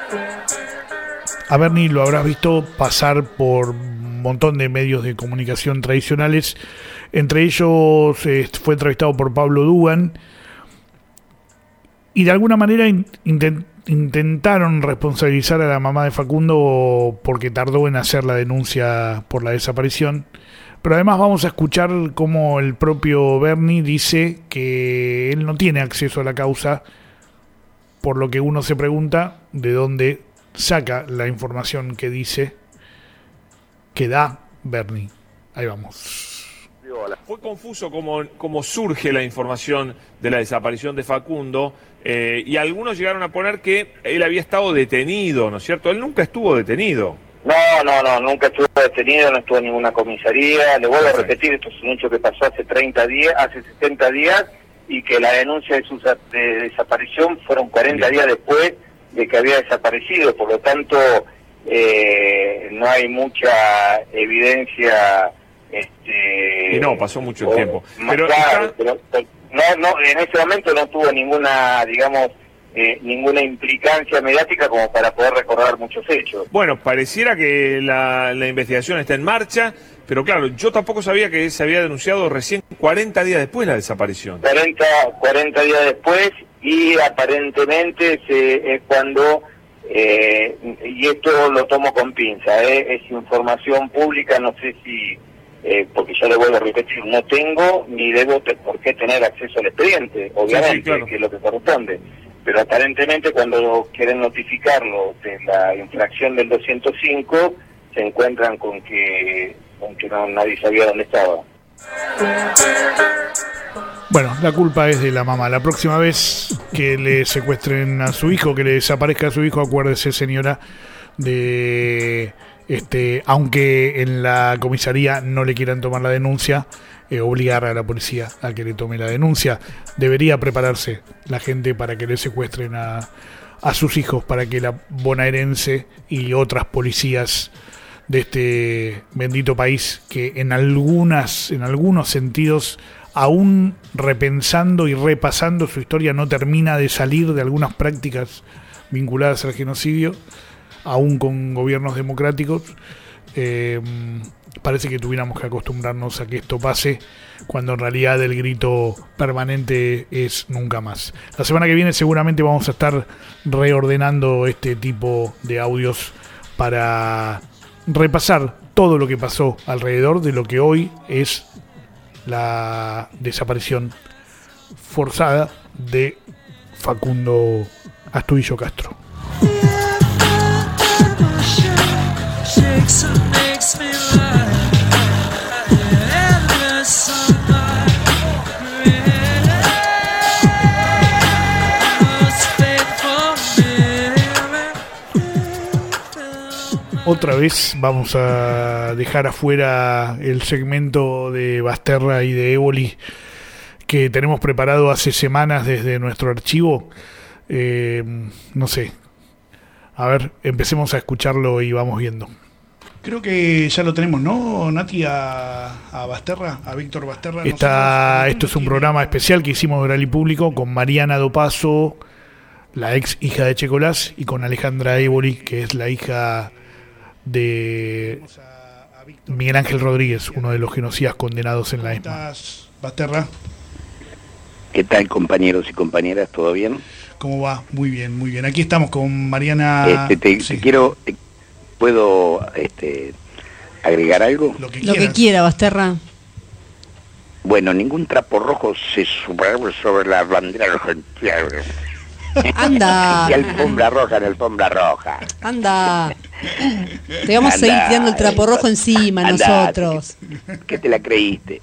A Berni lo habrás visto pasar por un montón de medios de comunicación tradicionales. Entre ellos eh, fue entrevistado por Pablo Dugan. Y de alguna manera intent, intentaron responsabilizar a la mamá de Facundo porque tardó en hacer la denuncia por la desaparición. Pero además vamos a escuchar cómo el propio Berni dice que él no tiene acceso a la causa, por lo que uno se pregunta de dónde saca la información que dice que da Berni. Ahí vamos. Fue confuso cómo, cómo surge la información de la desaparición de Facundo, eh, y algunos llegaron a poner que él había estado detenido, ¿no es cierto? Él nunca estuvo detenido. No, no, no, nunca estuvo detenido, no estuvo en ninguna comisaría. Le vuelvo a repetir, esto es un hecho que pasó hace treinta días, hace sesenta días, y que la denuncia de su de desaparición fueron cuarenta días después de que había desaparecido. Por lo tanto, eh, no hay mucha evidencia. Este, y no, pasó mucho o, tiempo. Más Pero, claro, está... pero, pero no, no, en ese momento no tuvo ninguna, digamos, eh, ninguna implicancia mediática como para poder recordar muchos hechos. Bueno, pareciera que la, la investigación está en marcha, pero claro, yo tampoco sabía que se había denunciado recién cuarenta días después la desaparición. cuarenta, cuarenta días después, y aparentemente se, es cuando, eh, y esto lo tomo con pinza, eh, es información pública, no sé si, eh, porque ya le vuelvo a repetir, no tengo ni debo te, por qué tener acceso al expediente, obviamente, sí, sí, claro, que es lo que corresponde. Pero aparentemente cuando quieren notificarlo de la infracción del doscientos cinco, se encuentran con que, con que no, nadie sabía dónde estaba. Bueno, la culpa es de la mamá. La próxima vez que le secuestren a su hijo, que le desaparezca a su hijo, acuérdese, señora, de este, aunque en la comisaría no le quieran tomar la denuncia, eh, obligar a la policía a que le tome la denuncia. Debería prepararse la gente para que le secuestren a, a sus hijos, para que la bonaerense y otras policías de este bendito país, que en algunas, en algunos sentidos, aún repensando y repasando su historia, no termina de salir de algunas prácticas vinculadas al genocidio, aún con gobiernos democráticos. Eh, parece que tuviéramos que acostumbrarnos a que esto pase, cuando en realidad el grito permanente es nunca más. La semana que viene seguramente vamos a estar reordenando este tipo de audios para repasar todo lo que pasó alrededor de lo que hoy es la desaparición forzada de Facundo Astudillo Castro. Otra vez vamos a dejar afuera el segmento de Basterra y de Éboli que tenemos preparado hace semanas desde nuestro archivo. Eh, no sé. A ver, empecemos a escucharlo y vamos viendo. Creo que ya lo tenemos, ¿no, Nati? A, a Basterra, a Víctor Basterra. Está, esto es un programa especial que hicimos de Oral y Público con Mariana Dopazo, la ex hija de Checolás, y con Alejandra Éboli, que es la hija de Miguel Ángel Rodríguez, uno de los genocidas condenados en la ESMA. ¿Cómo estás, Basterra? ¿Qué tal, compañeros y compañeras? ¿Todo bien? ¿Cómo va? Muy bien, muy bien. Aquí estamos con Mariana. Este, te, sí. te quiero, te, ¿puedo este, agregar algo? Lo que, Lo que quiera, Basterra. Bueno, ningún trapo rojo se sube sobre la bandera argentina. Anda. Y alfombra roja en alfombra roja. Anda. Te vamos anda, a seguir tirando el trapo rojo encima anda, nosotros. ¿Qué te la creíste?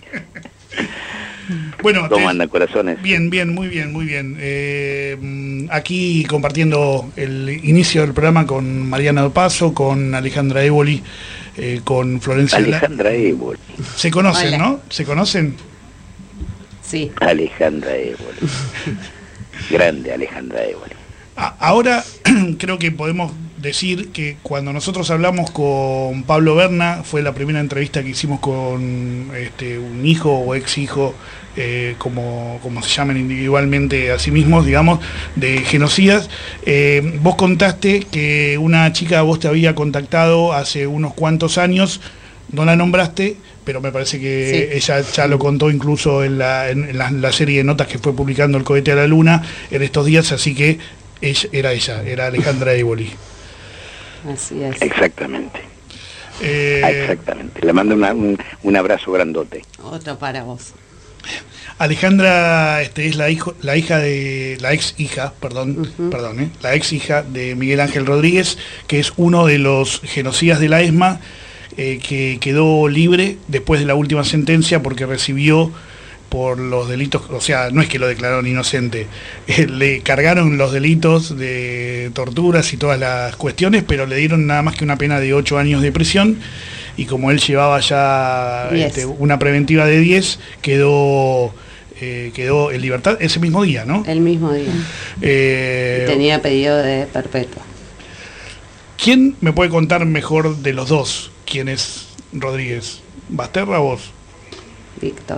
Bueno, ¿cómo andan, corazones? Bien, bien, muy bien, muy bien. Eh, aquí compartiendo el inicio del programa con Mariana Dopazo, con Alejandra Éboli, eh, con Florencia. Alejandra Éboli. ¿Se conocen, Hola. no? ¿Se conocen? Sí. Alejandra Éboli. Grande Alejandra Éboli. Ahora creo que podemos decir que cuando nosotros hablamos con Pablo Berna, fue la primera entrevista que hicimos con este, un hijo o ex hijo, eh, como, como se llaman individualmente a sí mismos, digamos, de genocidas. Eh, vos contaste que una chica vos te había contactado hace unos cuantos años, no la nombraste, pero me parece que sí. Ella ya lo contó incluso en la, en, la, en la serie de notas que fue publicando El Cohete a la Luna en estos días, así que ella, era ella, era Alejandra Éboli. Así es. Exactamente. Eh, Exactamente. Le mando una, un, un abrazo grandote. Otro para vos. Alejandra este, es la, hijo, la hija de la ex hija, perdón, uh-huh. perdón, eh, la ex hija de Miguel Ángel Rodríguez, que es uno de los genocidas de la ESMA, eh, que quedó libre después de la última sentencia porque recibió por los delitos, o sea, no es que lo declararon inocente, eh, le cargaron los delitos de torturas y todas las cuestiones, pero le dieron nada más que una pena de ocho años de prisión, y como él llevaba ya este, una preventiva de diez, quedó eh, quedó en libertad ese mismo día, ¿no? El mismo día. Eh, Tenía pedido de perpetua. ¿Quién me puede contar mejor de los dos? ¿Quién es Rodríguez? ¿Basterra o vos? Víctor.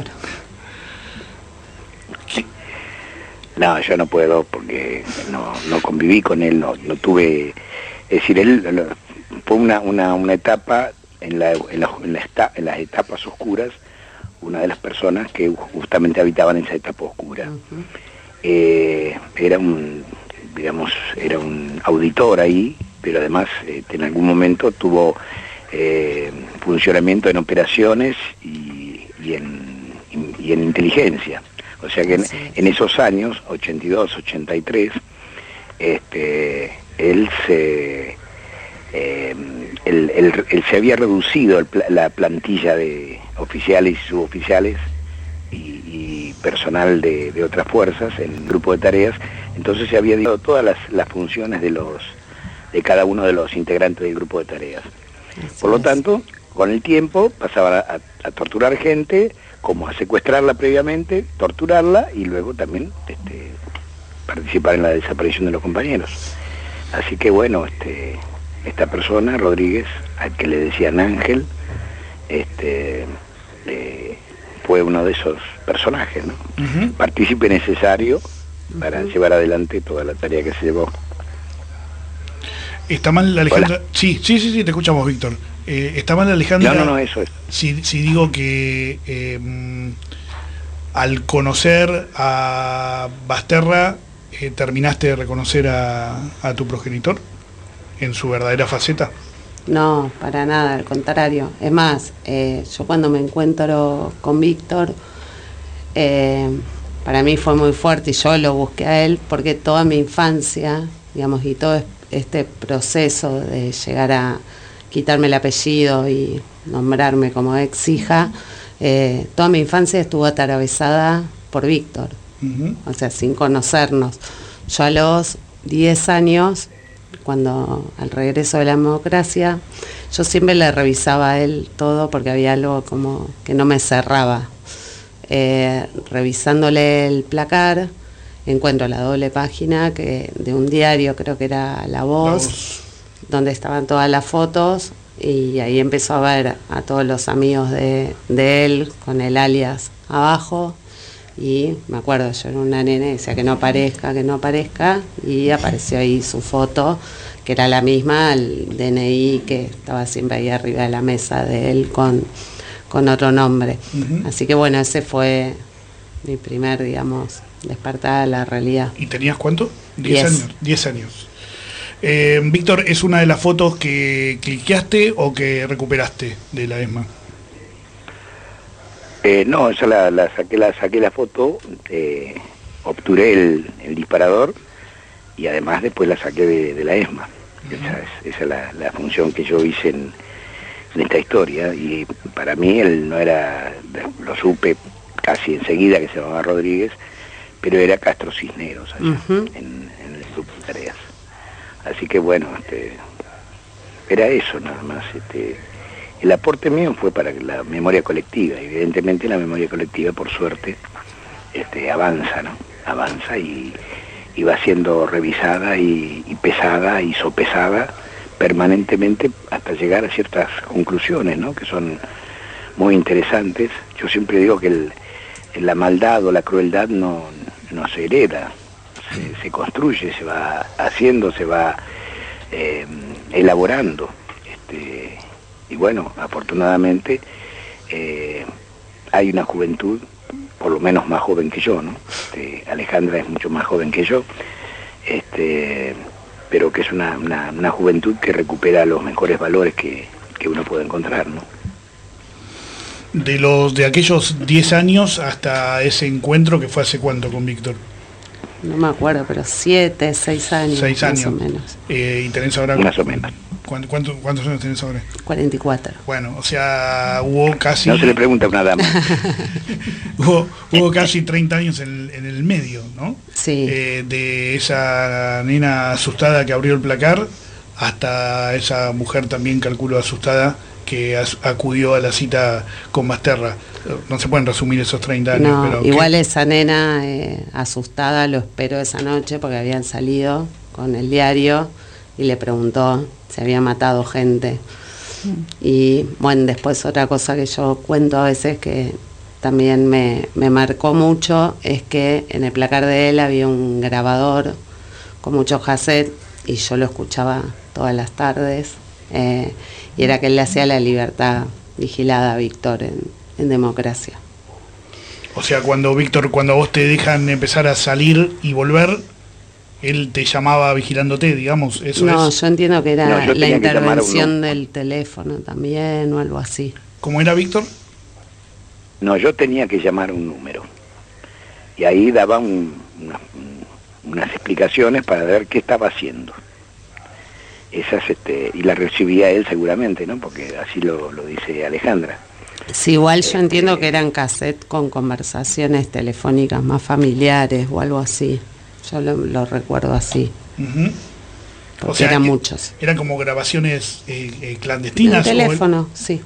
No, yo no puedo porque no, no conviví con él, no, no tuve... Es decir, él fue una, una, una etapa, en, la, en, la, en, la esta, en las etapas oscuras, una de las personas que justamente habitaban en esa etapa oscura. Uh-huh. eh, era un, digamos, era un auditor ahí, pero además eh, en algún momento tuvo eh, funcionamiento en operaciones y, y, en, y en inteligencia. O sea que en, en esos años, ochenta y dos, ochenta y tres, este, él se eh, él, él, él se había reducido el, la plantilla de oficiales y suboficiales y, y personal de, de otras fuerzas en el grupo de tareas. Entonces se había dado todas las, las funciones de los de cada uno de los integrantes del grupo de tareas. Por lo tanto, con el tiempo pasaba a, a torturar gente, como a secuestrarla previamente, torturarla y luego también este, participar en la desaparición de los compañeros. Así que bueno, este, esta persona, Rodríguez, al que le decían Ángel, este, eh, fue uno de esos personajes, ¿no? Uh-huh. Partícipe necesario para uh-huh. llevar adelante toda la tarea que se llevó. ¿Está mal Alejandra? Sí, sí, sí, sí, te escuchamos, Víctor. Eh, ¿Está mal Alejandra? No, no, no, eso es. Si, si digo que eh, al conocer a Basterra, eh, ¿terminaste de reconocer a, a tu progenitor en su verdadera faceta? No, para nada, al contrario. Es más, eh, yo cuando me encuentro con Víctor, eh, para mí fue muy fuerte y yo lo busqué a él porque toda mi infancia, digamos, y todo este proceso de llegar a quitarme el apellido y nombrarme como ex hija, eh, toda mi infancia estuvo atravesada por Víctor, uh-huh. o sea, sin conocernos. Yo a los diez años, cuando al regreso de la democracia, yo siempre le revisaba a él todo porque había algo como que no me cerraba. Eh, revisándole el placar, encuentro la doble página que de un diario, creo que era La Voz, La Voz, donde estaban todas las fotos, y ahí empezó a ver a todos los amigos de, de él con el alias abajo, y me acuerdo, yo era una nene, decía que no aparezca, que no aparezca, y apareció ahí su foto, que era la misma, el D N I que estaba siempre ahí arriba de la mesa de él con, con otro nombre. Uh-huh. Así que bueno, ese fue mi primer, digamos, despertar a la realidad. ¿Y tenías cuánto? Diez años. Diez años. Eh, Víctor, ¿es una de las fotos que cliqueaste o que recuperaste de la ESMA? Eh, no, esa la, la saqué la saqué la foto, eh, obturé el, el disparador y además después la saqué de, de la ESMA. Uh-huh. Esa es, esa es la, la función que yo hice en, en esta historia, y para mí él no era, lo supe casi enseguida que se llamaba Rodríguez, pero era Castro Cisneros allá, uh-huh. en, en el grupo de tareas. Así que bueno, este, era eso nada más. Este, el aporte mío fue para la memoria colectiva. Evidentemente la memoria colectiva, por suerte, este, avanza, ¿no? Avanza y, y va siendo revisada y, y pesada y sopesada permanentemente hasta llegar a ciertas conclusiones, ¿no? Que son muy interesantes. Yo siempre digo que el, la maldad o la crueldad no, no se hereda. Se, se construye, se va haciendo, se va eh, elaborando. Este, y bueno, afortunadamente eh, hay una juventud, por lo menos más joven que yo, ¿no? Este, Alejandra es mucho más joven que yo, este, pero que es una, una, una juventud que recupera los mejores valores que, que uno puede encontrar, ¿no? De los de aquellos diez años hasta ese encuentro que fue hace cuánto con Víctor. No me acuerdo, pero siete, seis años. Seis años. Más o menos. Eh, ¿Y tenés ahora? Más o menos. ¿Cuánto, cuánto, ¿Cuántos años tenés ahora? cuarenta y cuatro. Bueno, o sea, hubo casi... No se le pregunta a una dama. hubo, hubo casi treinta años en, en el medio, ¿no? Sí. Eh, de esa nena asustada que abrió el placar hasta esa mujer también, calculo, asustada que as, acudió a la cita con Basterra. No se pueden resumir esos treinta años. No, pero igual ¿qué? Esa nena eh, asustada lo esperó esa noche porque habían salido con el diario y le preguntó si había matado gente. Y bueno, después otra cosa que yo cuento a veces que también me, me marcó mucho es que en el placar de él había un grabador con muchos cassettes y yo lo escuchaba todas las tardes, eh, y era que él le hacía la libertad vigilada a Víctor en, en Democracia. O sea, cuando Víctor, cuando vos te dejan empezar a salir y volver, él te llamaba vigilándote, digamos, eso no, es. yo entiendo que era No, yo la tenía que llamar a intervención uno. del teléfono también o algo así. ¿Cómo era, Víctor? No, yo tenía que llamar un número. Y ahí daba un, una- unas explicaciones para ver qué estaba haciendo. Esas, este, y la recibía él seguramente, ¿no? Porque así lo, lo dice Alejandra. Sí, igual yo entiendo que eran cassettes con conversaciones telefónicas más familiares o algo así. Yo lo, lo recuerdo así. Ujú. Porque O sea, eran que muchos. Eran como grabaciones eh, eh, El clandestinas. o el- teléfono, sí.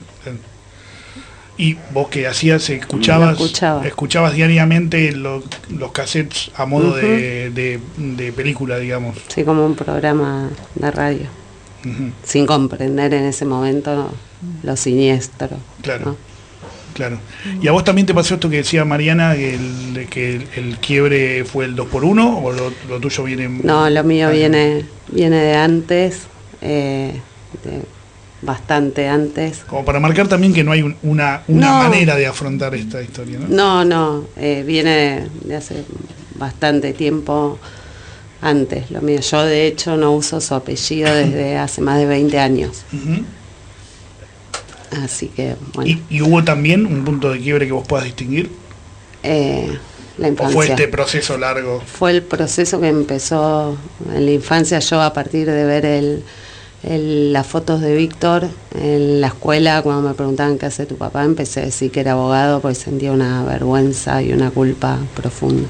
Y vos que hacías, escuchabas, Lo escuchaba. escuchabas diariamente lo- los cassettes a modo Ujú. de, de, de película, digamos. Sí, como un programa de radio. Ujú. Sin comprender en ese momento lo siniestro. Claro, ¿no? claro. ¿Y a vos también te pasó esto que decía Mariana, que el, que el, el quiebre fue el dos por uno o lo, lo tuyo viene? No, lo mío Ah, viene, viene de antes, eh, de bastante antes. Como para marcar también que no hay un- una, una No. manera de afrontar esta historia, ¿no? No, no, eh, viene de hace bastante tiempo antes lo mío. Yo de hecho no uso su apellido desde hace más de veinte años. Ujú. Así que, bueno, ¿Y, y hubo también un punto de quiebre que vos puedas distinguir? eh, la ¿O infancia. fue este proceso largo? Fue el proceso que empezó en la infancia, yo a partir de ver el, el- las fotos de Víctor en la escuela, cuando me preguntaban qué hace tu papá, empecé a decir que era abogado porque sentía una vergüenza y una culpa profunda.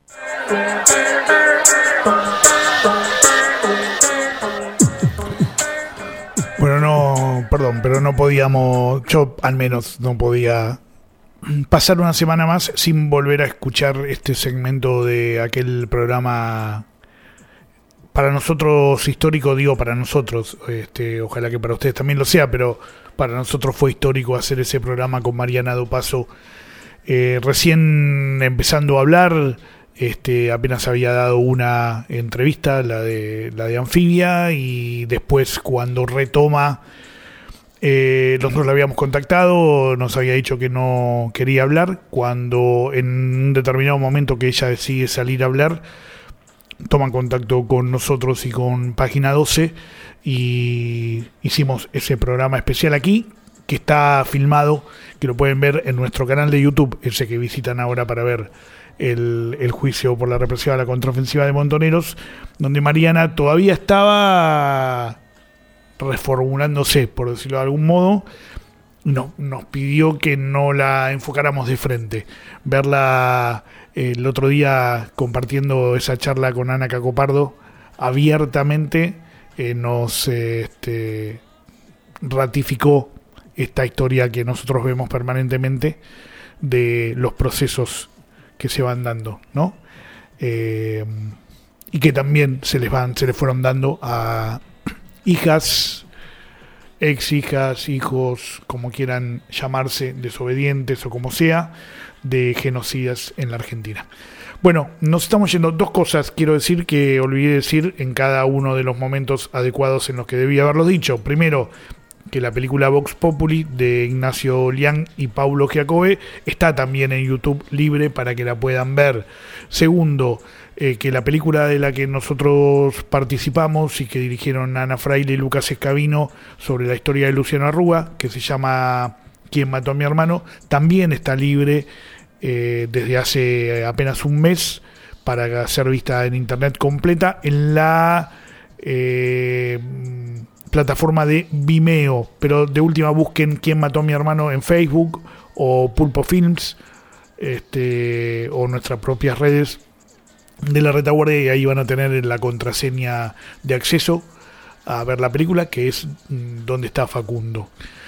Bueno, no, perdón, pero no podíamos, yo al menos no podía pasar una semana más sin volver a escuchar este segmento de aquel programa para nosotros histórico, digo para nosotros, este, ojalá que para ustedes también lo sea, pero para nosotros fue histórico hacer ese programa con Mariana Dopazo, eh, recién empezando a hablar. Este, apenas había dado una entrevista, la de la de Anfibia, y después cuando retoma, eh, nosotros la habíamos contactado, nos había dicho que no quería hablar. Cuando en un determinado momento que ella decide salir a hablar, toman contacto con nosotros y con Página doce y hicimos ese programa especial aquí, que está filmado, que lo pueden ver en nuestro canal de YouTube, ese que visitan ahora para ver el, el juicio por la represión a la contraofensiva de Montoneros, donde Mariana todavía estaba reformulándose, por decirlo de algún modo. No, nos pidió que no la enfocáramos de frente. Verla eh, el otro día compartiendo esa charla con Ana Cacopardo abiertamente, eh, nos eh, este, ratificó esta historia que nosotros vemos permanentemente de los procesos que se van dando, ¿no? Eh, y que también se les van, se les fueron dando a hijas, ex hijas, hijos, como quieran llamarse, desobedientes o como sea, de genocidas en la Argentina. Bueno, nos estamos yendo. Dos cosas quiero decir que olvidé decir en cada uno de los momentos adecuados en los que debía haberlos dicho. Primero, que la película Vox Populi de Ignacio Lián y Paulo Giacobbe está también en YouTube libre para que la puedan ver. Segundo, eh, que la película de la que nosotros participamos y que dirigieron Ana Fraile y Lucas Escabino sobre la historia de Luciano Arruga, que se llama ¿Quién mató a mi hermano?, también está libre eh, desde hace apenas un mes para ser vista en internet completa en la eh, plataforma de Vimeo, pero de última busquen ¿Quién mató a mi hermano? En Facebook o Pulpo Films, este, o nuestras propias redes de la Retaguardia, y ahí van a tener la contraseña de acceso a ver la película, que es mm, donde está Facundo.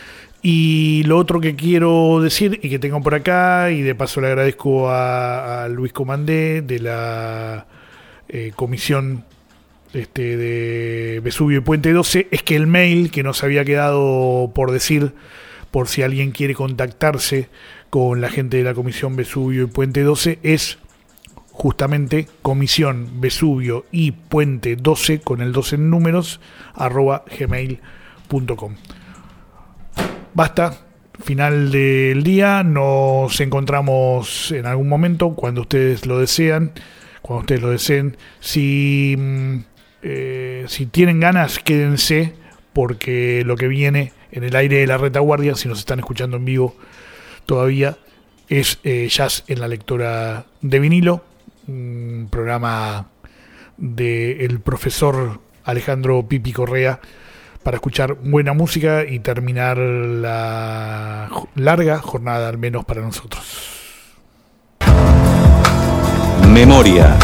Y lo otro que quiero decir y que tengo por acá, y de paso le agradezco a, a Luis Comandé de la eh, Comisión este, de Vesubio y Puente doce es que el mail que nos había quedado por decir, por si alguien quiere contactarse con la gente de la Comisión Vesubio y Puente doce, es justamente comisión Vesubio y Puente doce, con el doce en números, arroba gmail punto com. Basta, final del día, nos encontramos en algún momento cuando ustedes lo desean, cuando ustedes lo deseen. Si, eh, si tienen ganas, quédense, porque lo que viene en el aire de la retaguardia, si nos están escuchando en vivo todavía, es eh, Jazz en la lectora de vinilo, un programa del profesor Alejandro Pipi Correa, para escuchar buena música y terminar la larga jornada, al menos para nosotros. Memoria.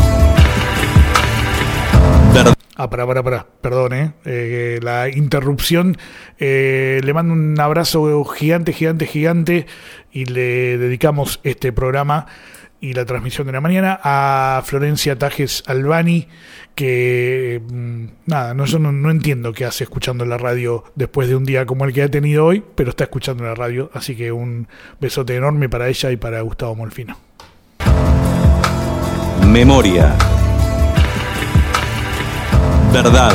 Verdad. Ah, pará, pará, pará, perdón, eh, eh la interrupción. Eh, le mando un abrazo gigante, gigante, gigante, y le dedicamos este programa y la transmisión de la mañana a Florencia Tajes Albani, que mmm, nada, no, yo no, no entiendo qué hace escuchando la radio después de un día como el que ha tenido hoy, pero está escuchando la radio, así que un besote enorme para ella y para Gustavo Molfino. Memoria. Verdad.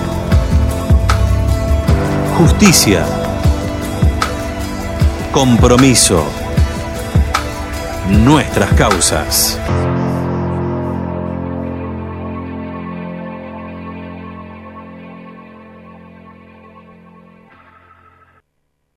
Justicia. Compromiso. Nuestras causas.